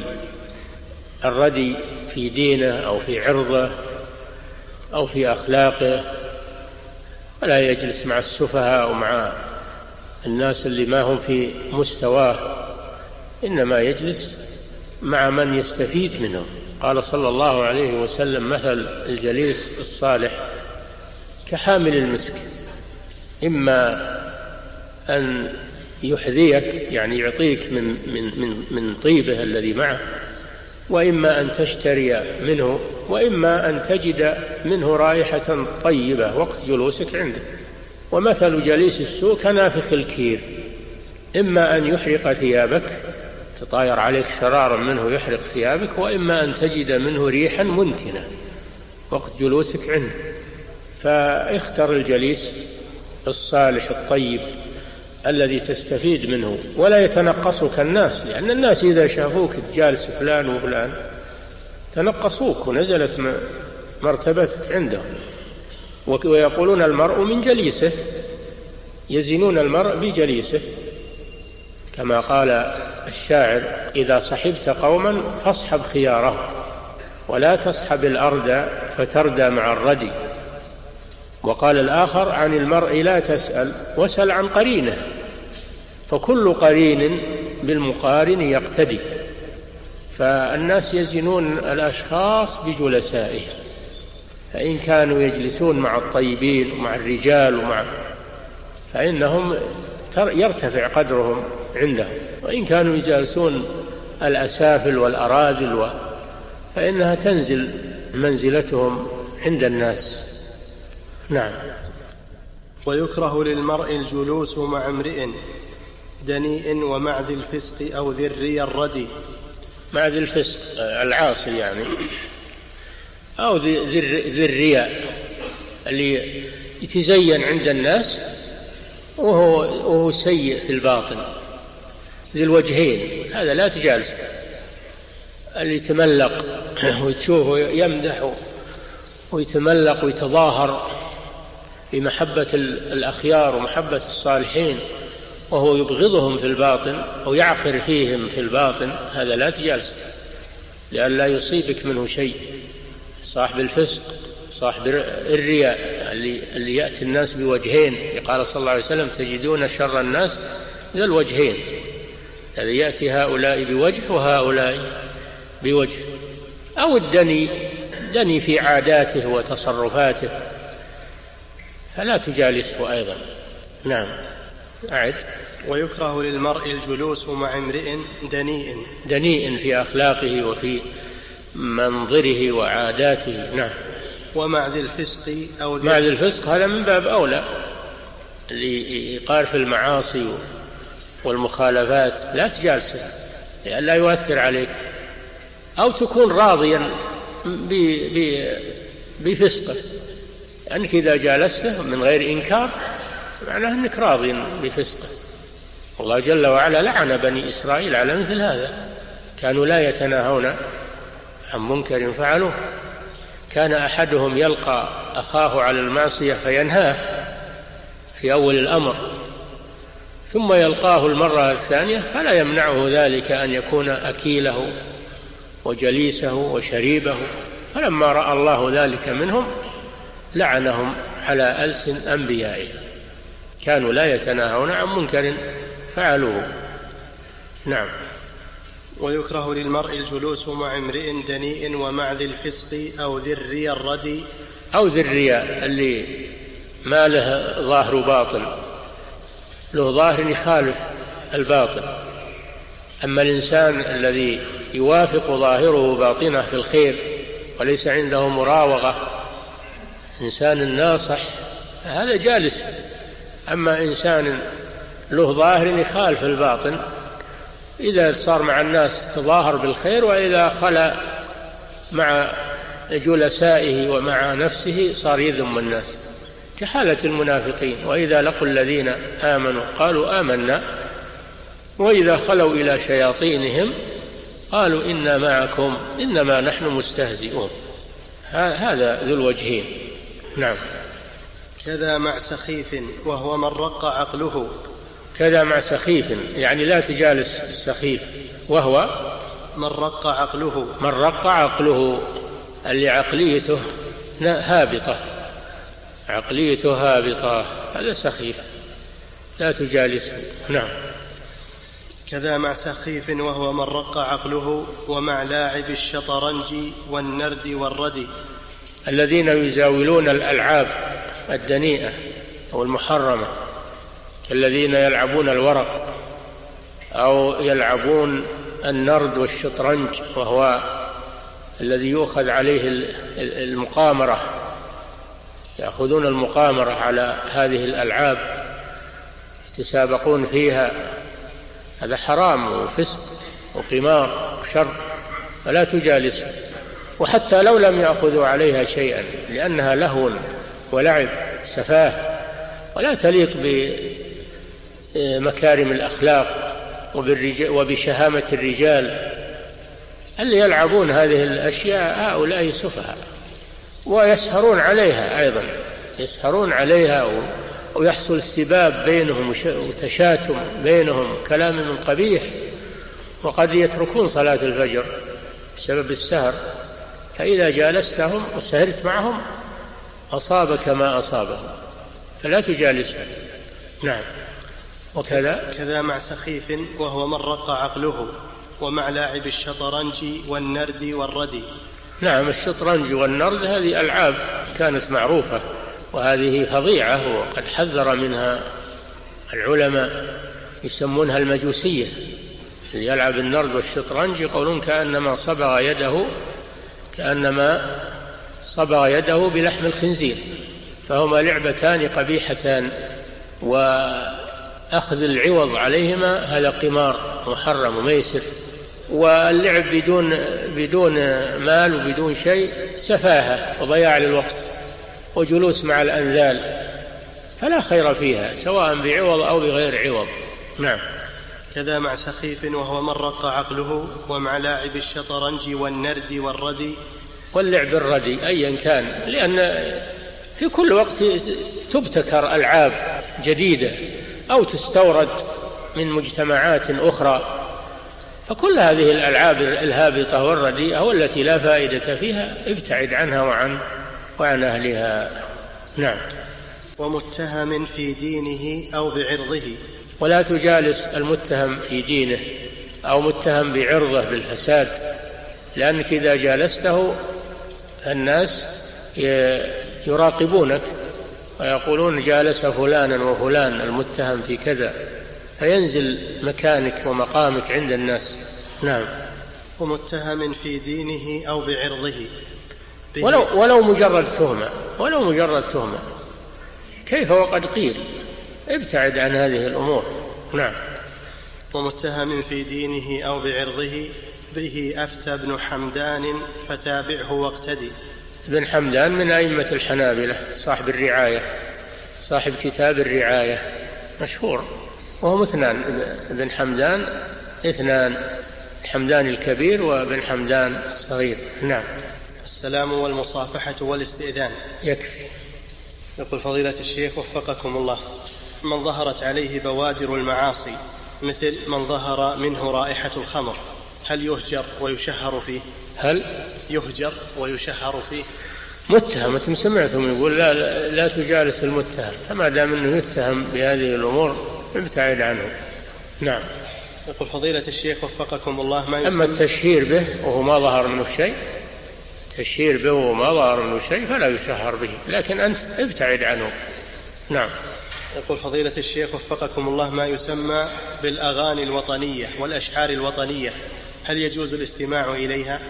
الردي في دينه أو في عرضه أو في أخلاقه، ولا يجلس مع السفهاء أو مع الناس اللي ما هم في مستواه، إنما يجلس مع من يستفيد منه. قال صلى الله عليه وسلم: مثل الجليس الصالح كحامل المسك، إما أن يحذيك يعني يعطيك من طيبه الذي معه، وإما أن تشتري منه، وإما أن تجد منه رائحة طيبة وقت جلوسك عنده. ومثل جليس السوء كنافخ الكير، إما أن يحرق ثيابك، تطاير عليك شرار منه يحرق ثيابك، وإما أن تجد منه ريحا منتنة وقت جلوسك عنده. فاختر الجليس الصالح الطيب الذي تستفيد منه، ولا يتنقصك الناس، لأن الناس إذا شافوك جالس فلان وفلان تنقصوك ونزلت مرتبتك عندهم. ويقولون المرء من جليسه، يزنون المرء بجليسه، كما قال الشاعر: إذا صحبت قوما فاصحب خيارهم، ولا تصحب الأرض فتردى مع الردي. وقال الآخر: عن المرء لا تسأل واسأل عن قرينه، فكل قرين بالمقارن يقتدي. فالناس يزنون الأشخاص بجلسائهم، فإن كانوا يجلسون مع الطيبين ومع الرجال فإنهم يرتفع قدرهم عندهم، وإن كانوا يجالسون الأسافل والأراذل فإنها تنزل منزلتهم عند الناس. نعم. ويكره للمرء الجلوس مع امرئ دنيء ومع ذي الفسق أو ذي الري الردي. مع ذي الفسق العاصي يعني، أو ذي الرياء اللي يتزين عند الناس وهو سيء في الباطن، ذي الوجهين، هذا لا تجالس. اللي يتملق وتشوفه يمدح ويتملق ويتظاهر بمحبة الأخيار ومحبة الصالحين وهو يبغضهم في الباطن أو يعقر فيهم في الباطن، هذا لا تجالس لئلا يصيبك منه شيء. صاحب الفسق صاحب الرياء اللي يأتي الناس بوجهين، قال صلى الله عليه وسلم تجدون شر الناس ذا الوجهين، الذي يأتي هؤلاء بوجه وهؤلاء بوجه. أو الدني في عاداته وتصرفاته فلا تجالسه أيضا. نعم أعد. ويكره للمرء الجلوس مع امرئ دنيء في أخلاقه وفي منظره وعاداته. نعم. ومع ذي الفسق أو مع ذي الفسق هذا من باب أولى، اللي يقار في المعاصي والمخالفات لا تجالسه لئلا يؤثر عليك، أو تكون راضيا بفسقه، أنك إذا جالسته من غير إنكار معناه أنك راضي بفسقه. الله جل وعلا لعن بني إسرائيل على مثل هذا، كانوا لا يتناهون عن منكر فعلوه. كان أحدهم يلقى أخاه على المعصية فينهاه في أول الأمر، ثم يلقاه المرة الثانية فلا يمنعه ذلك أن يكون أكيله وجليسه وشريبه. فلما رأى الله ذلك منهم لعنهم على ألسن أنبيائه، كانوا لا يتناهون عن منكر فعلوه. نعم. ويكره للمرء الجلوس مع امرئ دنيء ومع ذي الفسق أو ذي الري الردي. أو ذي الرياء اللي ما له ظاهر باطن، له ظاهر يخالف الباطن. أما الإنسان الذي يوافق ظاهره باطنه في الخير وليس عنده مراوغة، إنسان ناصح، هذا جالس. أما إنسان له ظاهر يخالف الباطن، إذا صار مع الناس تظاهر بالخير، وإذا خلى مع جلسائه ومع نفسه صار يذم الناس، كحالة المنافقين. وإذا لقوا الذين آمنوا قالوا آمنا وإذا خلوا إلى شياطينهم قالوا إنا معكم إنما نحن مستهزئون. هذا ذو الوجهين. نعم. كذا مع سخيف وهو من رق عقله. كذا مع سخيف يعني لا تجالس السخيف، وهو من رق عقله. من رق عقله اللي عقليته هابطة، عقليته هابطة، هذا سخيف لا تجالسه. نعم. كذا مع سخيف وهو من رق عقله ومع لاعب الشطرنج والنرد والردي. الذين يزاولون الألعاب الدنيئة أو المحرمة، كالذين يلعبون الورق أو يلعبون النرد والشطرنج، وهو الذي يؤخذ عليه المقامرة، يأخذون المقامرة على هذه الألعاب يتسابقون فيها، هذا حرام وفسق وقمار وشر، فلا تجالسه. وحتى لو لم يأخذوا عليها شيئا لأنها لهو ولعب سفاه، ولا تليق بمكارم الأخلاق وبشهامة الرجال. اللي يلعبون هذه الأشياء هؤلاء سفهاء، ويسهرون عليها أيضا، يسهرون عليها ويحصل استباب بينهم وتشاتم بينهم، كلام من قبيح، وقد يتركون صلاة الفجر بسبب السهر. فإذا جالستهم وسهرت معهم أصابك ما أصابهم، فلا تجالسهم. نعم. كذا مع سخيف وهو من رق عقله ومع لاعب الشطرنج والنرد والردي. نعم. الشطرنج والنرد هذه ألعاب كانت معروفة، وهذه فظيعة وقد حذر منها العلماء، يسمونها المجوسية. اللي يلعب النرد والشطرنج يقولون كأنما صبغ يده بلحم الخنزير، فهما لعبتان قبيحتان، وأخذ العوض عليهما هذا قمار محرم وميسر، واللعب بدون مال وبدون شيء سفاهة وضياع للوقت وجلوس مع الأنذال، فلا خير فيها سواء بعوض أو بغير عوض. نعم. كذا مع سخيف وهو من رق عقله، ومع لاعب الشطرنج والنرد والردي. واللعب الردي أيا كان، لأن في كل وقت تبتكر ألعاب جديدة أو تستورد من مجتمعات أخرى، فكل هذه الألعاب الهابطة والرديئة والتي لا فائدة فيها ابتعد عنها وعن أهلها. نعم. ومتهم في دينه أو بعرضه. ولا تجالس المتهم في دينه أو متهم بعرضه بالفساد، لأنك إذا جالسته الناس يراقبونك ويقولون جالس فلانا وفلان المتهم في كذا، فينزل مكانك ومقامك عند الناس. نعم. ومتهم في دينه أو بعرضه ولو مجرد تهمة كيف وقد قيل، ابتعد عن هذه الأمور. نعم. ومتهم في دينه أو بعرضه به أفتى ابن حمدان فتابعه واقتدي. ابن حمدان من أئمة الحنابلة، صاحب الرعاية، صاحب كتاب الرعاية مشهور، وهم اثنان، ابن حمدان اثنان، حمدان الكبير وابن حمدان الصغير. نعم. السلام والمصافحة والاستئذان. يكفي. يقول فضيلة الشيخ وفقكم الله: من ظهرت عليه بوادر المعاصي مثل من ظهر منه رائحة الخمر، هل يهجر ويشهر فيه؟ هل يهجر ويشهر فيه؟ متهم، أنتم سمعتم يقول لا تجالس المتهم، فما دام أنه يتهم بهذه الأمور ابتعد عنه. نعم. يقول فضيلة الشيخ وفقكم الله: ما أما التشهير به وهو ما ظهر منه شيء، تشهير به وما ظهر منه شيء فلا يشهر به، لكن أنت ابتعد عنه. نعم. يقول فضيلة الشيخ وفقكم الله: ما يسمى بالأغاني الوطنية والأشعار الوطنية، هل يجوز الاستماع إليها؟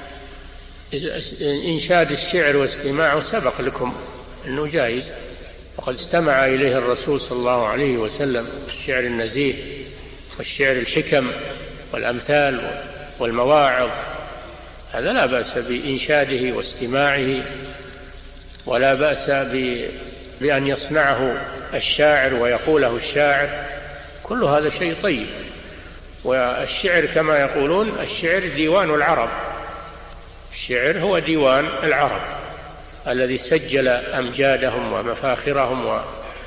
إنشاد الشعر واستماعه سبق لكم أنه جائز، وقد استمع إليه الرسول صلى الله عليه وسلم، الشعر النزيه والشعر الحكم والأمثال والمواعظ، هذا لا بأس بإنشاده واستماعه، ولا بأس بأن يصنعه الشاعر ويقوله الشاعر، كل هذا شيء طيب. والشعر كما يقولون الشعر ديوان العرب، الشعر هو ديوان العرب الذي سجل أمجادهم ومفاخرهم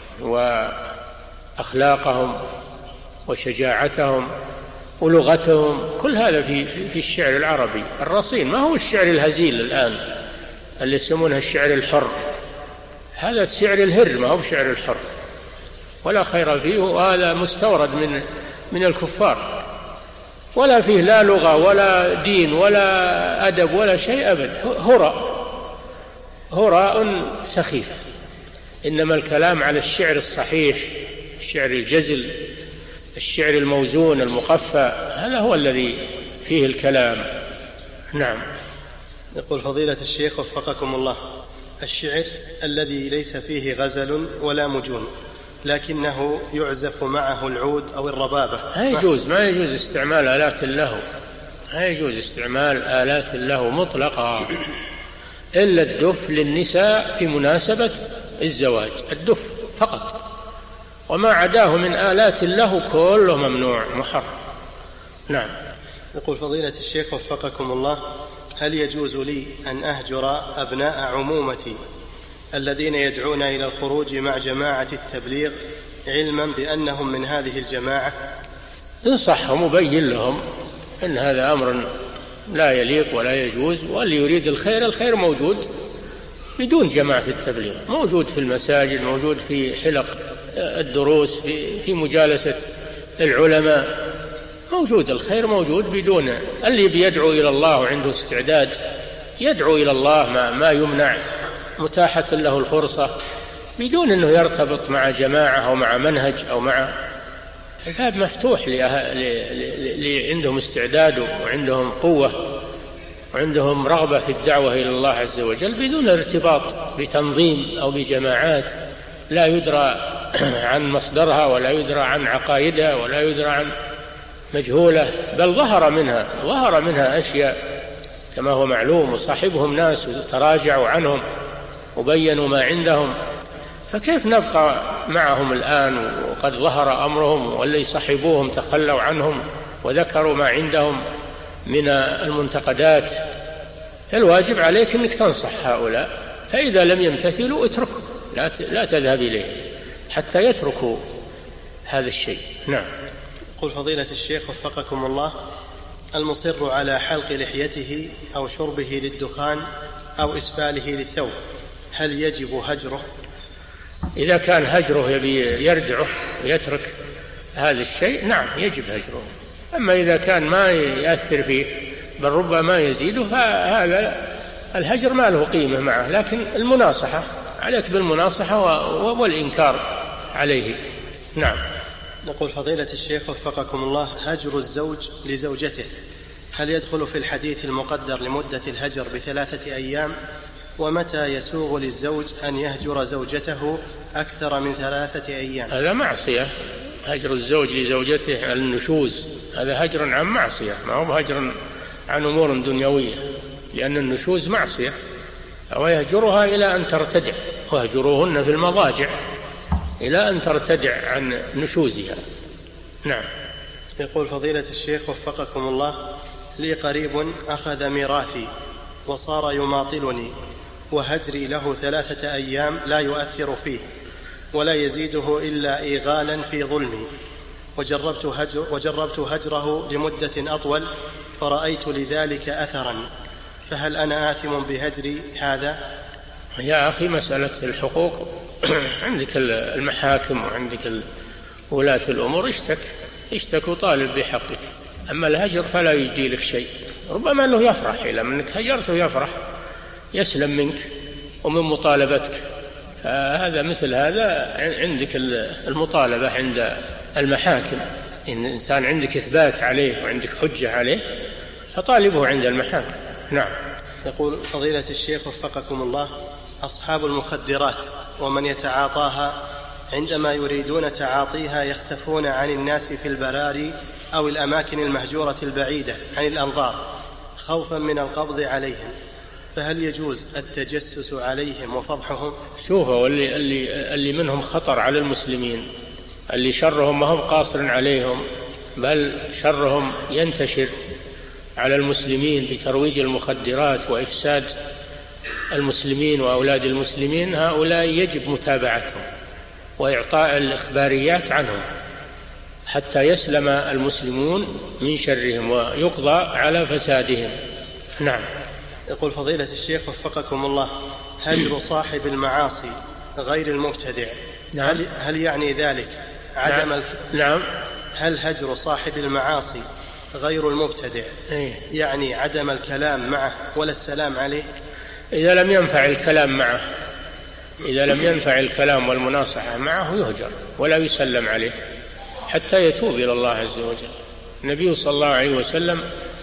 وأخلاقهم وشجاعتهم ولغتهم، كل هذا في الشعر العربي الرصين، ما هو الشعر الهزيل الآن اللي يسمونه الشعر الحر، هذا الشعر الهر ما هو الشعر الحر، ولا خير فيه، وهذا مستورد من الكفار، ولا فيه لا لغة ولا دين ولا أدب ولا شيء أبد، هراء سخيف. إنما الكلام على الشعر الصحيح، الشعر الجزل، الشعر الموزون المقفى، هذا هو الذي فيه الكلام. نعم. يقول فضيلة الشيخ وفقكم الله: الشعر الذي ليس فيه غزل ولا مجون لكنه يعزف معه العود أو الربابة، ما يجوز استعمال آلات اللهو، ما يجوز استعمال آلات اللهو مطلقا، إلا الدف للنساء في مناسبة الزواج، الدف فقط، وما عداه من آلات اللهو كله ممنوع محرم. نعم. يقول فضيلة الشيخ وفقكم الله: هل يجوز لي أن أهجر أبناء عمومتي الذين يدعون إلى الخروج مع جماعة التبليغ علما بأنهم من هذه الجماعة؟ انصحهم وبين لهم أن هذا أمر لا يليق ولا يجوز، واللي يريد الخير، الخير موجود بدون جماعة التبليغ، موجود في المساجد، موجود في حلق الدروس، في مجالسة العلماء، موجود الخير موجود بدون. اللي بيدعو إلى الله وعنده استعداد يدعو إلى الله ما يمنع، متاحة له الفرصة بدون أنه يرتبط مع جماعة أو مع منهج أو مع، الباب مفتوح اللي عندهم استعداد وعندهم قوة وعندهم رغبة في الدعوة إلى الله عز وجل بدون ارتباط بتنظيم أو بجماعات لا يدرى عن مصدرها ولا يدرى عن عقائدها ولا يدرى عن مجهولة، بل ظهر منها أشياء كما هو معلوم، وصاحبهم ناس وتراجعوا عنهم وبينوا ما عندهم، فكيف نبقى معهم الآن وقد ظهر أمرهم واللي صاحبوهم تخلوا عنهم وذكروا ما عندهم من المنتقدات؟ الواجب عليك أنك تنصح هؤلاء، فإذا لم يمتثلوا اتركهم، لا تذهب إليهم حتى يتركوا هذا الشيء. نعم. يقول فضيلة الشيخ وفقكم الله: المصر على حلق لحيته أو شربه للدخان أو إسباله للثوب، هل يجب هجره؟ إذا كان هجره يبي يردعه ويترك هذا الشيء نعم يجب هجره، أما إذا كان ما يأثر فيه بل ربما يزيده فهذا الهجر ما له قيمة معه، لكن المناصحة عليك بالمناصحة والإنكار عليه. نعم. نقول فضيلة الشيخ وفقكم الله: هجر الزوج لزوجته هل يدخل في الحديث المقدر لمدة الهجر ب3 أيام؟ ومتى يسوغ للزوج أن يهجر زوجته أكثر من 3 أيام؟ هذا معصية، هجر الزوج لزوجته على النشوز هذا هجر عن معصية، ما هو هجر عن أمور دنيوية، لأن النشوز معصية، ويهجرها إلى أن ترتدع، واهجروهن في المضاجع إلى أن ترتدع عن نشوزها. نعم. يقول فضيلة الشيخ وفقكم الله: لي قريب أخذ ميراثي وصار يماطلني، وهجري له 3 أيام لا يؤثر فيه ولا يزيده إلا إيغالا في ظلمي، وجربت هجره لمدة أطول فرأيت لذلك أثرا، فهل أنا آثم بهجري هذا؟ يا أخي مسألة الحقوق عندك المحاكم وعندك ولاة الأمور، اشتك وطالب بحقك، أما الهجر فلا يجدي لك شيء، ربما أنه يفرح إلى منك هجرته يفرح يسلم منك ومن مطالبتك، فهذا مثل هذا عندك المطالبة عند المحاكم، إن إنسان عندك إثبات عليه وعندك حجة عليه فطالبه عند المحاكم. نعم. يقول فضيلة الشيخ وفقكم الله: أصحاب المخدرات ومن يتعاطاها عندما يريدون تعاطيها يختفون عن الناس في البراري أو الأماكن المهجورة البعيدة عن الأنظار خوفا من القبض عليهم، فهل يجوز التجسس عليهم وفضحهم؟ شوفوا اللي منهم خطر على المسلمين، اللي شرهم ما هم قاصر عليهم بل شرهم ينتشر على المسلمين بترويج المخدرات وإفساد المسلمين وأولاد المسلمين، هؤلاء يجب متابعتهم وإعطاء الإخباريات عنهم حتى يسلم المسلمون من شرهم ويقضى على فسادهم. نعم. يقول فضيلة الشيخ وفقكم الله: هجر صاحب المعاصي غير المبتدع، نعم. هل يعني ذلك عدم نعم. هل هجر صاحب المعاصي غير المبتدع يعني عدم الكلام معه ولا السلام عليه؟ إذا لم ينفع الكلام معه، إذا لم ينفع الكلام والمناصحة معه يهجر ولا يسلم عليه حتى يتوب إلى الله عز وجل. النبي صلى الله عليه وسلم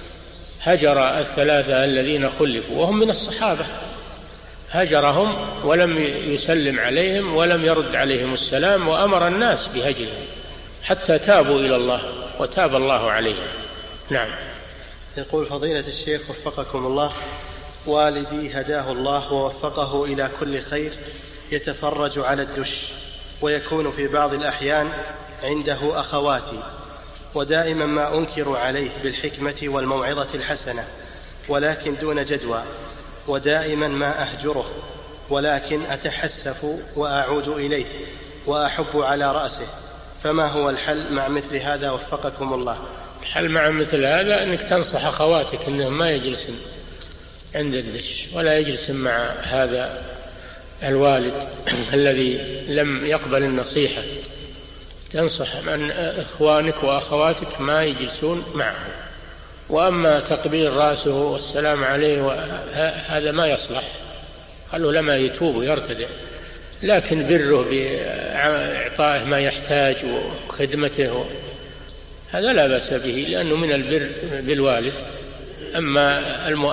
هجر 3 الذين خلفوا وهم من الصحابة، هجرهم ولم يسلم عليهم ولم يرد عليهم السلام، وأمر الناس بهجرهم حتى تابوا إلى الله وتاب الله عليهم. نعم. يقول فضيلة الشيخ وفقكم الله: والدي هداه الله ووفقه إلى كل خير يتفرج على الدش، ويكون في بعض الأحيان عنده أخواتي، ودائما ما أنكر عليه بالحكمة والموعظة الحسنة ولكن دون جدوى، ودائما ما أهجره ولكن أتحسف وأعود إليه وأحب على رأسه، فما هو الحل مع مثل هذا وفقكم الله؟ الحل مع مثل هذا أنك تنصح أخواتك أنهم ما يجلسن عند الدش ولا يجلسن مع هذا الوالد الذي لم يقبل النصيحة، تنصح من إخوانك وأخواتك ما يجلسون معه. وأما تقبيل رأسه والسلام عليه هذا ما يصلح، خلوا لما يتوب ويرتدع، لكن بره بإعطائه ما يحتاج وخدمته هذا لا بأس به، لأنه من البر بالوالد. أما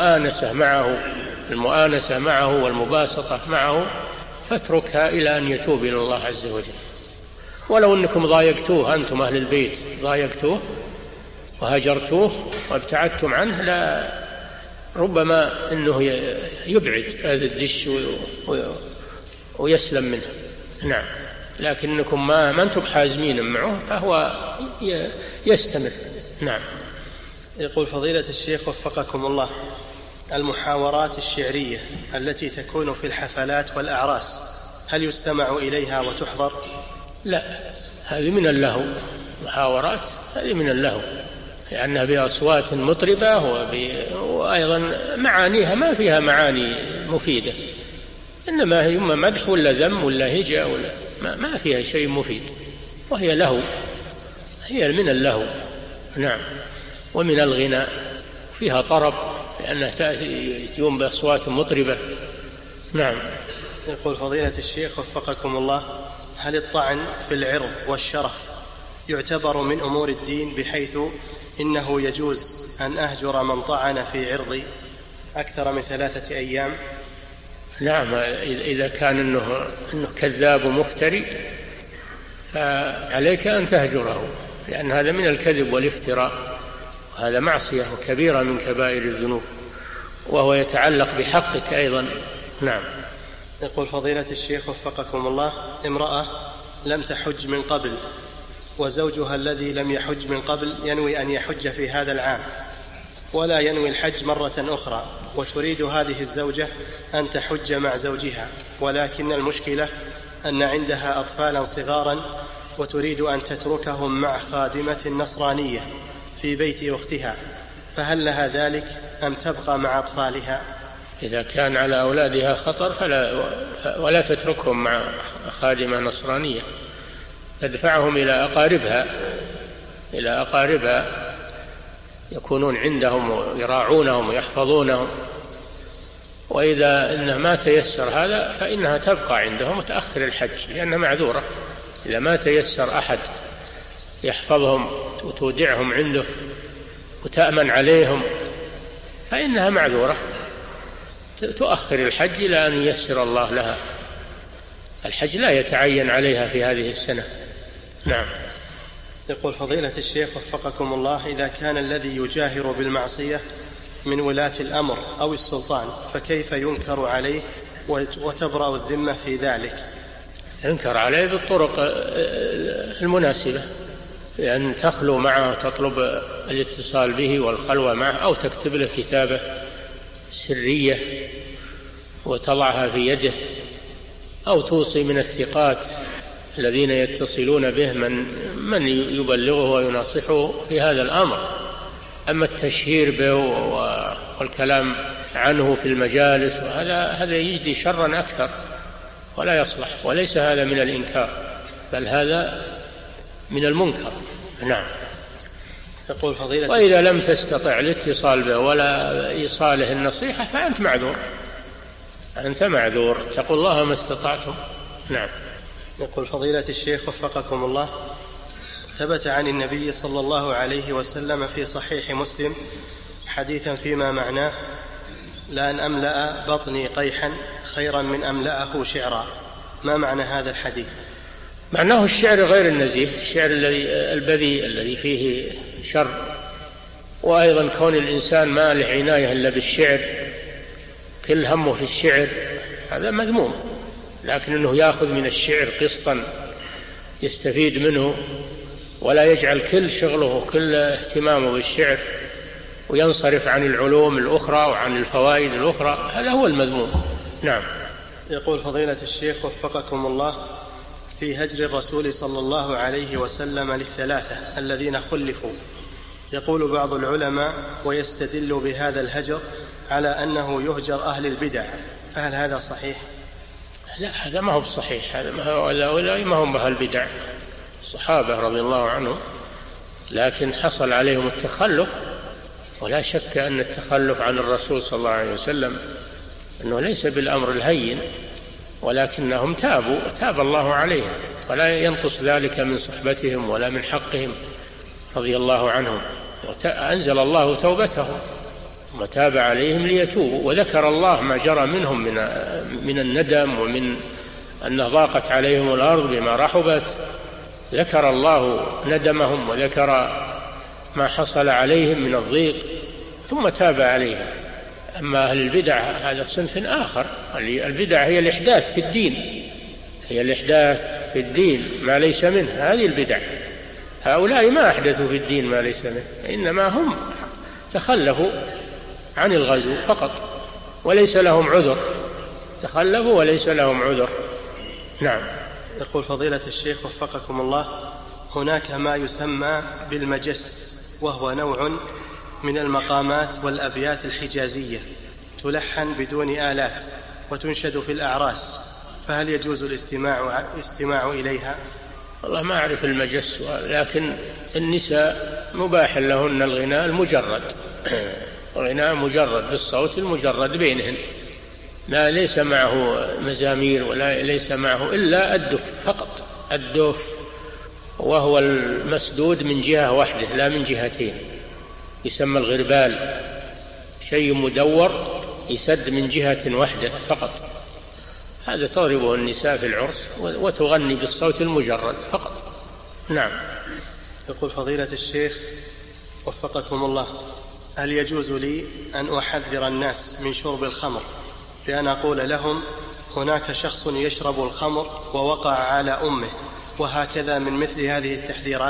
المؤانسة معه والمباسطة معه فاتركها إلى أن يتوب إلى الله عز وجل. ولو أنكم ضايقتوه، أنتم أهل البيت ضايقتوه وهجرتوه وابتعدتم عنه، لا ربما أنه يبعد هذا الدش ويسلم منه. نعم، لكنكم ما أنتم حازمين معه فهو يستمر. نعم. يقول فضيلة الشيخ وفقكم الله، المحاورات الشعرية التي تكون في الحفلات والأعراس هل يستمع إليها وتحضر؟ لا، هذه من اللهو. محاورات هذه من اللهو، لأنها بأصوات مطربة وأيضا معانيها ما فيها معاني مفيدة، إنما هي إما مدح ولا ذم ولا هجاء ولا ما فيها شيء مفيد، وهي لهو، هي من اللهو. نعم. ومن الغناء فيها طرب لأنها تأتي بأصوات مطربة. نعم. يقول فضيلة الشيخ وفقكم الله، هل الطعن في العرض والشرف يعتبر من أمور الدين، بحيث إنه يجوز أن أهجر من طعن في عرضي أكثر من 3 أيام؟ نعم، إذا كان إنه كذاب ومفتري فعليك أن تهجره، لأن هذا من الكذب والافتراء، وهذا معصية كبيرة من كبائر الذنوب، وهو يتعلق بحقك أيضا. نعم. يقول فضيلة الشيخ وفقكم الله، امرأة لم تحج من قبل وزوجها الذي لم يحج من قبل ينوي أن يحج في هذا العام ولا ينوي الحج مرة أخرى، وتريد هذه الزوجة أن تحج مع زوجها، ولكن المشكلة أن عندها أطفالا صغارا وتريد أن تتركهم مع خادمة نصرانية في بيت أختها، فهل لها ذلك أم تبقى مع أطفالها؟ إذا كان على أولادها خطر ولا تتركهم مع خادمة نصرانية، تدفعهم إلى أقاربها يكونون عندهم ويراعونهم ويحفظونهم، وإذا إنه ما تيسر هذا فإنها تبقى عندهم وتأخر الحج، لأنها معذورة. إذا ما تيسر أحد يحفظهم وتودعهم عنده وتأمن عليهم فإنها معذورة، تؤخر الحج إلى أن ييسر الله لها. الحج لا يتعين عليها في هذه السنة. نعم. يقول فضيلة الشيخ وفقكم الله، إذا كان الذي يجاهر بالمعصية من ولاة الأمر أو السلطان فكيف ينكر عليه وتبرأ الذمة في ذلك؟ ينكر عليه بالطرق المناسبة، بأن تخلو معه وتطلب الاتصال به والخلوة معه، أو تكتب له كتابة سرية وتضعها في يده، أو توصي من الثقات الذين يتصلون به من يبلغه ويناصحه في هذا الأمر. أما التشهير به والكلام عنه في المجالس هذا يجدي شرا أكثر ولا يصلح، وليس هذا من الإنكار، بل هذا من المنكر. نعم. يقول فضيلة وإذا لم تستطع الاتصال به ولا إيصاله النصيحة فأنت معذور، أنت معذور، اتقوا الله ما استطعتم. نعم. يقول فضيلة الشيخ وفقكم الله، ثبت عن النبي صلى الله عليه وسلم في صحيح مسلم حديثا فيما معناه: لأن أملأ بطني قيحا خيرا من أملأه شعرا. ما معنى هذا الحديث؟ معناه الشعر غير النزيه، الشعر البذيء الذي فيه شر، وأيضا كون الإنسان ما له عناية إلا بالشعر، كل همه في الشعر، هذا مذموم. لكن أنه يأخذ من الشعر قسطا يستفيد منه، ولا يجعل كل شغله وكل اهتمامه بالشعر وينصرف عن العلوم الأخرى وعن الفوائد الأخرى، هذا هو المذموم. نعم. يقول فضيلة الشيخ وفقكم الله، في هجر الرسول صلى الله عليه وسلم ل3 الذين خلفوا، يقول بعض العلماء ويستدل بهذا الهجر على أنه يهجر أهل البدع، فهل هذا صحيح؟ لا، هذا ما هو صحيح، هذا ما هم بأهل البدع، الصحابة رضي الله عنهم، لكن حصل عليهم التخلف، ولا شك أن التخلف عن الرسول صلى الله عليه وسلم أنه ليس بالأمر الهين، ولكنهم تاب الله عليهم، ولا ينقص ذلك من صحبتهم ولا من حقهم رضي الله عنهم، وأنزل الله توبتهم. ثم تاب عليهم ليتوبوا، وذكر الله ما جرى منهم من الندم، ومن أن ضاقت عليهم الأرض بما رحبت. ذكر الله ندمهم وذكر ما حصل عليهم من الضيق ثم تاب عليهم. أما أهل البدع هذا صنف آخر. البدع هي الإحداث في الدين، هي الإحداث في الدين ما ليس منه، هذه البدع. هؤلاء ما أحدثوا في الدين ما ليس منه، إنما هم تخلفوا عن الغزو فقط وليس لهم عذر، تخلفوا وليس لهم عذر. نعم. يقول فضيلة الشيخ وفقكم الله: هناك ما يسمى بالمجس، وهو نوع من المقامات والأبيات الحجازية تلحن بدون آلات وتنشد في الأعراس، فهل يجوز الاستماع إليها؟ والله ما أعرف المجس، لكن النساء مباح لهن الغناء المجرد، الغناء مجرد بالصوت المجرد بينهن، ما ليس معه مزامير ولا ليس معه إلا الدف فقط، الدف، وهو المسدود من جهة واحدة لا من جهتين، يسمى الغربال، شيء مدور يسد من جهة واحدة فقط، هذا تضربه النساء في العرس وتغني بالصوت المجرد فقط. نعم. يقول فضيلة الشيخ وفقكم الله: هل يجوز لي أن أحذر الناس من شرب الخمر بأن أقول لهم هناك شخص يشرب الخمر ووقع على أمه، وهكذا من مثل هذه التحذيرات؟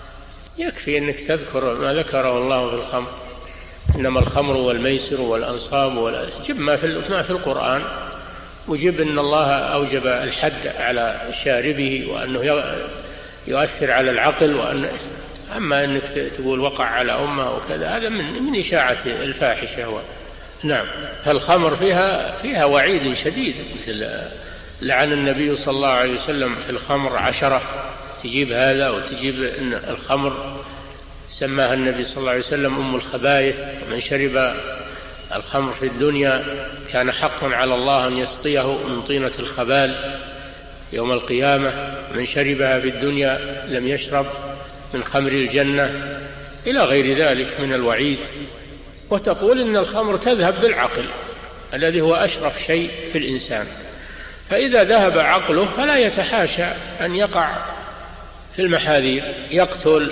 يكفي أنك تذكر ما ذكره الله في الخمر، إنما الخمر والميسر والأنصاب جب ما في القرآن، وجب أن الله أوجب الحد على شاربه وأنه يؤثر على العقل، أما أنك تقول وقع على أمه وكذا هذا من إشاعة الفاحشة. نعم. فالخمر فيها وعيد شديد، مثل لعن النبي صلى الله عليه وسلم في الخمر 10، تجيب هذا وتجيب إن الخمر سماها النبي صلى الله عليه وسلم أم الخبائث، من شرب الخمر في الدنيا كان حقا على الله أن يسقيه من طينة الخبال يوم القيامة، من شربها في الدنيا لم يشرب من خمر الجنة، إلى غير ذلك من الوعيد. وتقول إن الخمر تذهب بالعقل الذي هو أشرف شيء في الإنسان، فإذا ذهب عقله فلا يتحاشى أن يقع في المحاذير، يقتل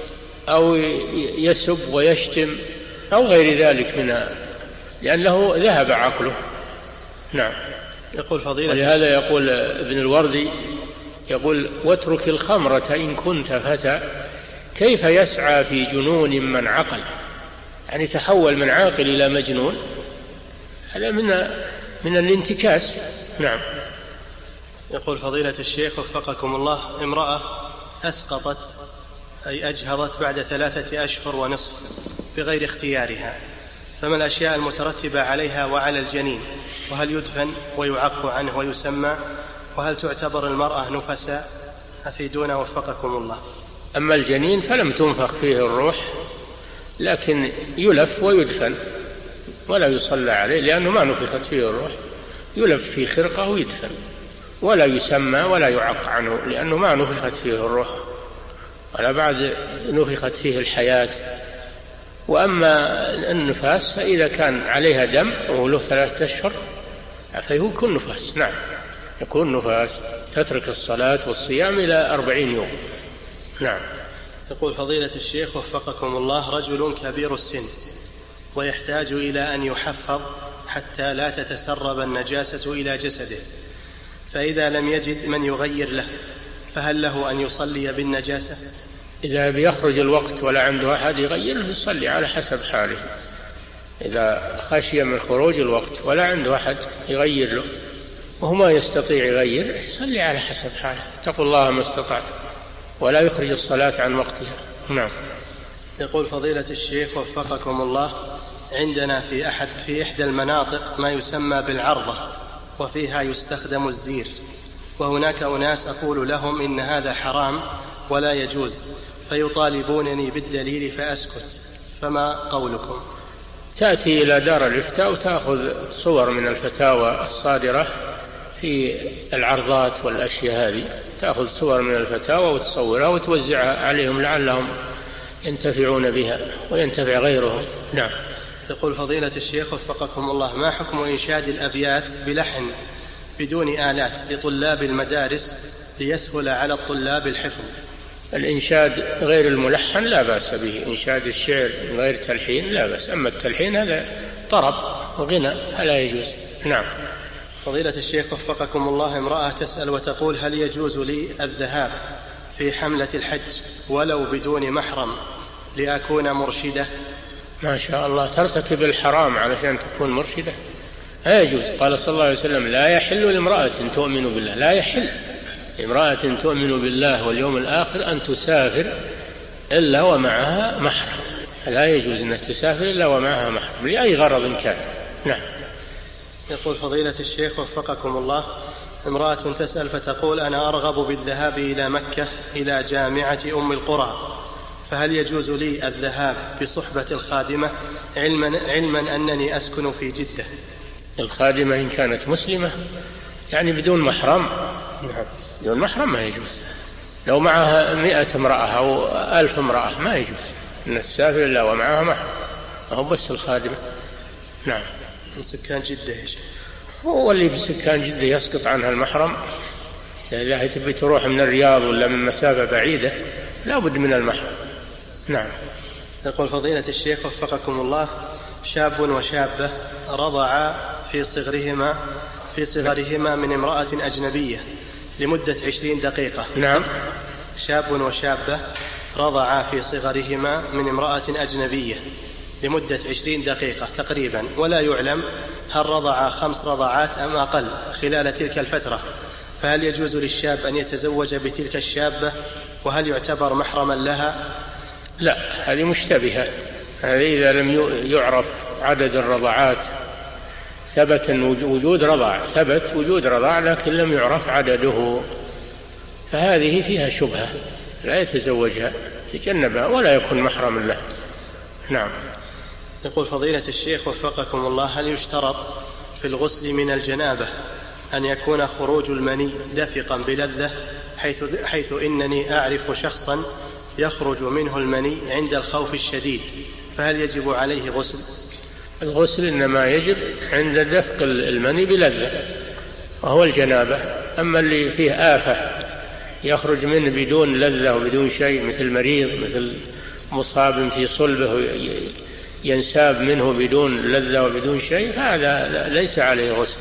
أو يسب ويشتم أو غير ذلك منها، لأنه ذهب عقله. نعم. يقول فضيلة ولهذا يقول ابن الوردي يقول: واترك الخمرة إن كنت فتى كيف يسعى في جنون من عقل، يعني تحول من عاقل إلى مجنون، هذا من الانتكاس. نعم. يقول فضيلة الشيخ وفقكم الله: امرأة أسقطت أي أجهضت بعد 3 أشهر ونصف بغير اختيارها، فما الأشياء المترتبة عليها وعلى الجنين؟ وهل يدفن ويعق عنه ويسمى؟ وهل تعتبر المرأة نفساء؟ أفيدونا وفقكم الله. أما الجنين فلم تنفخ فيه الروح، لكن يلف ويدفن ولا يصلى عليه، لأنه ما نفخت فيه الروح، يلف في خرقة ويدفن، ولا يسمى ولا يعق عنه، لأنه ما نفخت فيه الروح ولا بعد نفخت فيه الحياة. وأما النفاس فإذا كان عليها دم وله 3 أشهر فيكون نفاس. نعم، يكون نفاس، تترك الصلاة والصيام إلى 40 يوم. نعم. يقول فضيلة الشيخ وفقكم الله: رجل كبير السن ويحتاج إلى أن يحفظ حتى لا تتسرب النجاسة إلى جسده، فإذا لم يجد من يغير له فهل له أن يصلي بالنجاسة؟ إذا بيخرج الوقت ولا عنده أحد يغيره يصلي على حسب حاله. إذا خشي من خروج الوقت ولا عنده أحد يغير له وهو ما يستطيع يغير، يصلي على حسب حاله. اتقوا الله ما استطعتم ولا يخرج الصلاة عن وقتها. نعم. يقول فضيلة الشيخ وفقكم الله: عندنا في إحدى المناطق ما يسمى بالعرضة، وفيها يستخدم الزير، وهناك أناس أقول لهم إن هذا حرام ولا يجوز، فيطالبونني بالدليل فأسكت، فما قولكم؟ تأتي إلى دار الإفتاء وتأخذ صور من الفتاوى الصادرة في العرضات والأشياء هذه، تأخذ صور من الفتاوى وتصورها وتوزعها عليهم لعلهم ينتفعون بها وينتفع غيرهم. نعم. يقول فضيلة الشيخ وفقكم الله: ما حكم إنشاد الأبيات بلحن بدون آلات لطلاب المدارس ليسهل على الطلاب الحفظ؟ الإنشاد غير الملحن لا بأس به، إنشاد الشعر من غير تلحين لا بأس، أما التلحين هذا طرب وغنى لا يجوز. نعم. فضيلة الشيخ وفقكم الله، امرأة تسأل وتقول: هل يجوز لي الذهاب في حملة الحج ولو بدون محرم لأكون مرشدة؟ ما شاء الله، ترتكب الحرام علشان تكون مرشدة؟ لا يجوز. قال صلى الله عليه وسلم: لا يحل لامرأة تؤمن بالله، لا يحل امرأة تؤمن بالله واليوم الآخر أن تسافر إلا ومعها محرم، لا يجوز أن تسافر إلا ومعها محرم لأي غرض كان. نعم. يقول فضيلة الشيخ وفقكم الله: امرأة تسأل فتقول: أنا أرغب بالذهاب إلى مكة إلى جامعة أم القرى، فهل يجوز لي الذهاب بصحبة الخادمة علما أنني أسكن في جدة؟ الخادمة إن كانت مسلمة يعني بدون محرم، بدون محرم ما يجوز. لو معها 100 امرأة أو 1000 امرأة ما يجوز أن تسافر إلا ومعها محرم، هو بس الخادمة. نعم. من سكان جدة هو اللي بسكان جدة يسقط عنها المحرم. إذا تبي تروح من الرياض ولا من مسافة بعيدة لا بد من المحرم. نعم. يقول فضيلة الشيخ وفقكم الله: شاب وشابة رضعا في صغرهما من امرأة أجنبية لمدة 20 دقيقة. نعم. شاب وشابة رضعا في صغرهما من امرأة أجنبية لمدة 20 دقيقة تقريبا، ولا يعلم هل رضعا 5 رضعات أم أقل خلال تلك الفترة، فهل يجوز للشاب أن يتزوج بتلك الشابة؟ وهل يعتبر محرما لها؟ لا، هذه مشتبهة. هذه إذا لم يعرف عدد الرضعات، ثبت وجود رضاع لكن لم يعرف عدده، فهذه فيها شبهة، لا يتزوجها، يتجنبها ولا يكون محرما له. نعم. يقول فضيلة الشيخ وفقكم الله: هل يشترط في الغسل من الجنابة أن يكون خروج المني دفقا بلذة، حيث إنني أعرف شخصا يخرج منه المني عند الخوف الشديد، فهل يجب عليه غسل؟ الغسل إنما يجب عند دفق المني بلذة وهو الجنابة. أما اللي فيه آفة يخرج منه بدون لذة وبدون شيء، مثل مريض، مثل مصاب في صلبه ينساب منه بدون لذة وبدون شيء، هذا ليس عليه غسل،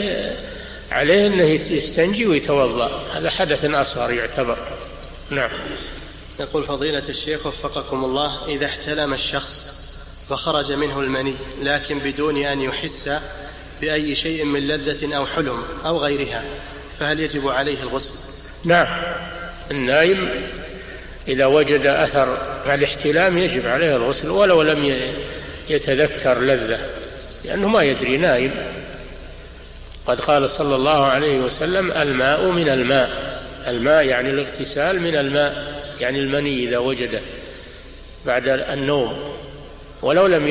عليه أنه يستنجي ويتوضأ، هذا حدث أصغر يعتبر. نعم. يقول فضيلة الشيخ وفقكم الله: إذا احتلم الشخص فخرج منه المني لكن بدون أن يحس بأي شيء من لذة أو حلم أو غيرها، فهل يجب عليه الغسل؟ نعم. النائم إذا وجد أثر الاحتلام يجب عليه الغسل ولو لم يتذكر لذة، لأنه ما يدري، نائم. قد قال صلى الله عليه وسلم: الماء من الماء يعني الاغتسال من الماء، يعني المني إذا وجده بعد النوم ولو لم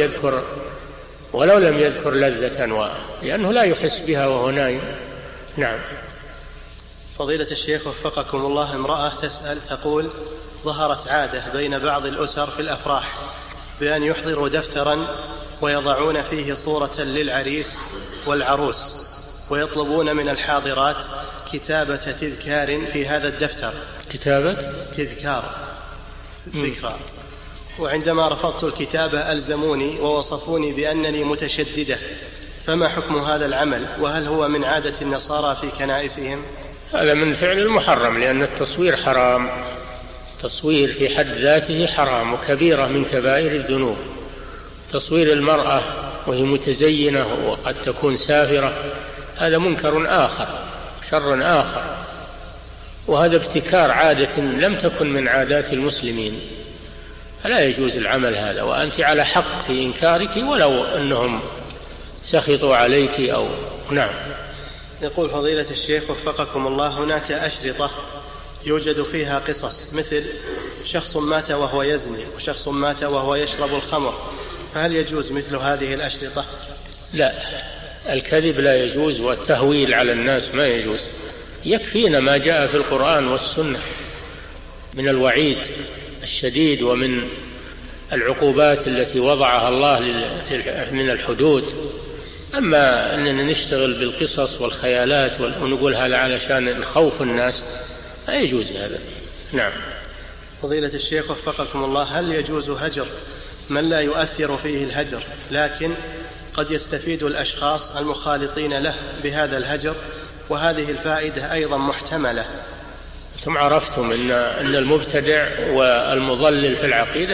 يذكر لذة لأنه لا يحس بها وهو نائم. نعم. فضيلة الشيخ وفقكم الله: امرأة تسأل تقول: ظهرت عادة بين بعض الأسر في الأفراح بأن يحضروا دفترا ويضعون فيه صورة للعريس والعروس، ويطلبون من الحاضرات كتابة تذكار في هذا الدفتر، كتابة تذكار ذكرى، وعندما رفضت الكتابة ألزموني ووصفوني بأنني متشددة، فما حكم هذا العمل؟ وهل هو من عادة النصارى في كنائسهم؟ هذا من فعل المحرم، لأن التصوير حرام، تصوير في حد ذاته حرام وكبيرة من كبائر الذنوب. تصوير المرأة وهي متزينة وقد تكون سافرة هذا منكر آخر، شر آخر، وهذا ابتكار عادة لم تكن من عادات المسلمين، فلا يجوز العمل هذا، وأنت على حق في إنكارك ولو أنهم سخطوا عليك أو. نعم. يقول فضيلة الشيخ وفقكم الله: هناك أشرطة يوجد فيها قصص، مثل شخص مات وهو يزني وشخص مات وهو يشرب الخمر، فهل يجوز مثل هذه الأشرطة؟ لا، الكذب لا يجوز، والتهويل على الناس ما يجوز. يكفينا ما جاء في القرآن والسنة من الوعيد الشديد ومن العقوبات التي وضعها الله من الحدود. أما أننا نشتغل بالقصص والخيالات ونقول هذا علشان نخوف الناس، لا يجوز هذا. نعم. فضيلة الشيخ وفقكم الله، هل يجوز هجر من لا يؤثر فيه الهجر لكن قد يستفيد الأشخاص المخالطين له بهذا الهجر، وهذه الفائدة أيضا محتملة؟ أنتم عرفتم أن المبتدع والمضلل في العقيدة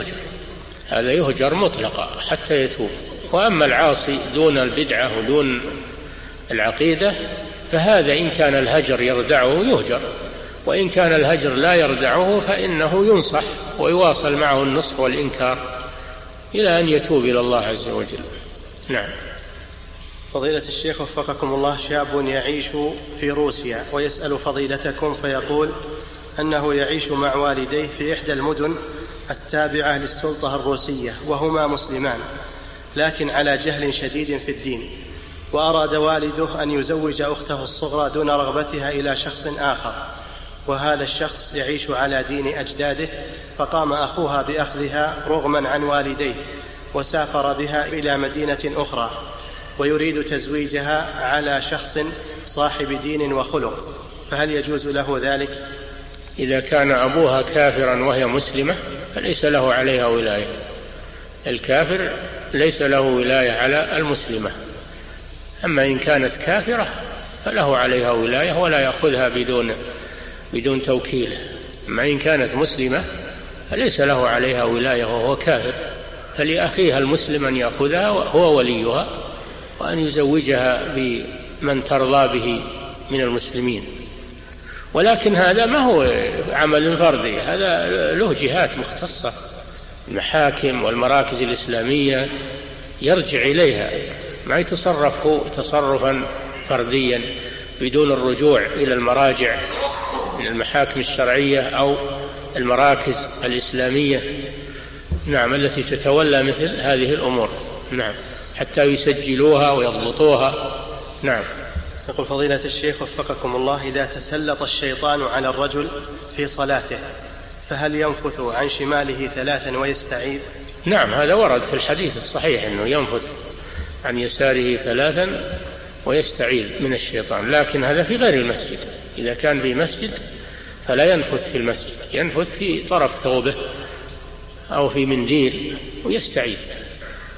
هذا يهجر مطلقا حتى يتوب. وأما العاصي دون البدعة ودون العقيدة فهذا إن كان الهجر يردعه يهجر، وإن كان الهجر لا يردعه فإنه ينصح ويواصل معه النصح والإنكار إلى أن يتوب إلى الله عز وجل. نعم. فضيلة الشيخ وفقكم الله، شاب يعيش في روسيا ويسأل فضيلتكم فيقول أنه يعيش مع والديه في إحدى المدن التابعة للسلطة الروسية، وهما مسلمان لكن على جهل شديد في الدين، وأراد والده أن يزوج أخته الصغرى دون رغبتها إلى شخص آخر، وهذا الشخص يعيش على دين أجداده، فقام أخوها بأخذها رغما عن والديه وسافر بها إلى مدينة أخرى، ويريد تزويجها على شخص صاحب دين وخلق، فهل يجوز له ذلك؟ إذا كان أبوها كافرا وهي مسلمة فليس له عليها ولاية. الكافر ليس له ولاية على المسلمة، أما إن كانت كافرة فله عليها ولاية ولا يأخذها بدون توكيله. أما إن كانت مسلمة فليس له عليها ولاية وهو كافر، فلأخيها المسلم أن يأخذها وهو وليها، وأن يزوجها بمن ترضى به من المسلمين. ولكن هذا ما هو عمل فردي، هذا له جهات مختصة، المحاكم والمراكز الإسلامية يرجع إليها، ما يتصرف هو تصرفا فرديا بدون الرجوع إلى المراجع من المحاكم الشرعية أو المراكز الإسلامية، نعم، التي تتولى مثل هذه الأمور، نعم، حتى يسجلوها ويضبطوها. نعم. يقول فضيلة الشيخ وفقكم الله، إذا تسلط الشيطان على الرجل في صلاته فهل ينفث عن شماله 3 ويستعيذ؟ نعم، هذا ورد في الحديث الصحيح أنه ينفث عن يساره 3 ويستعيذ من الشيطان، لكن هذا في غير المسجد. إذا كان في مسجد فلا ينفث في المسجد، ينفث في طرف ثوبه أو في منديل ويستعيذ.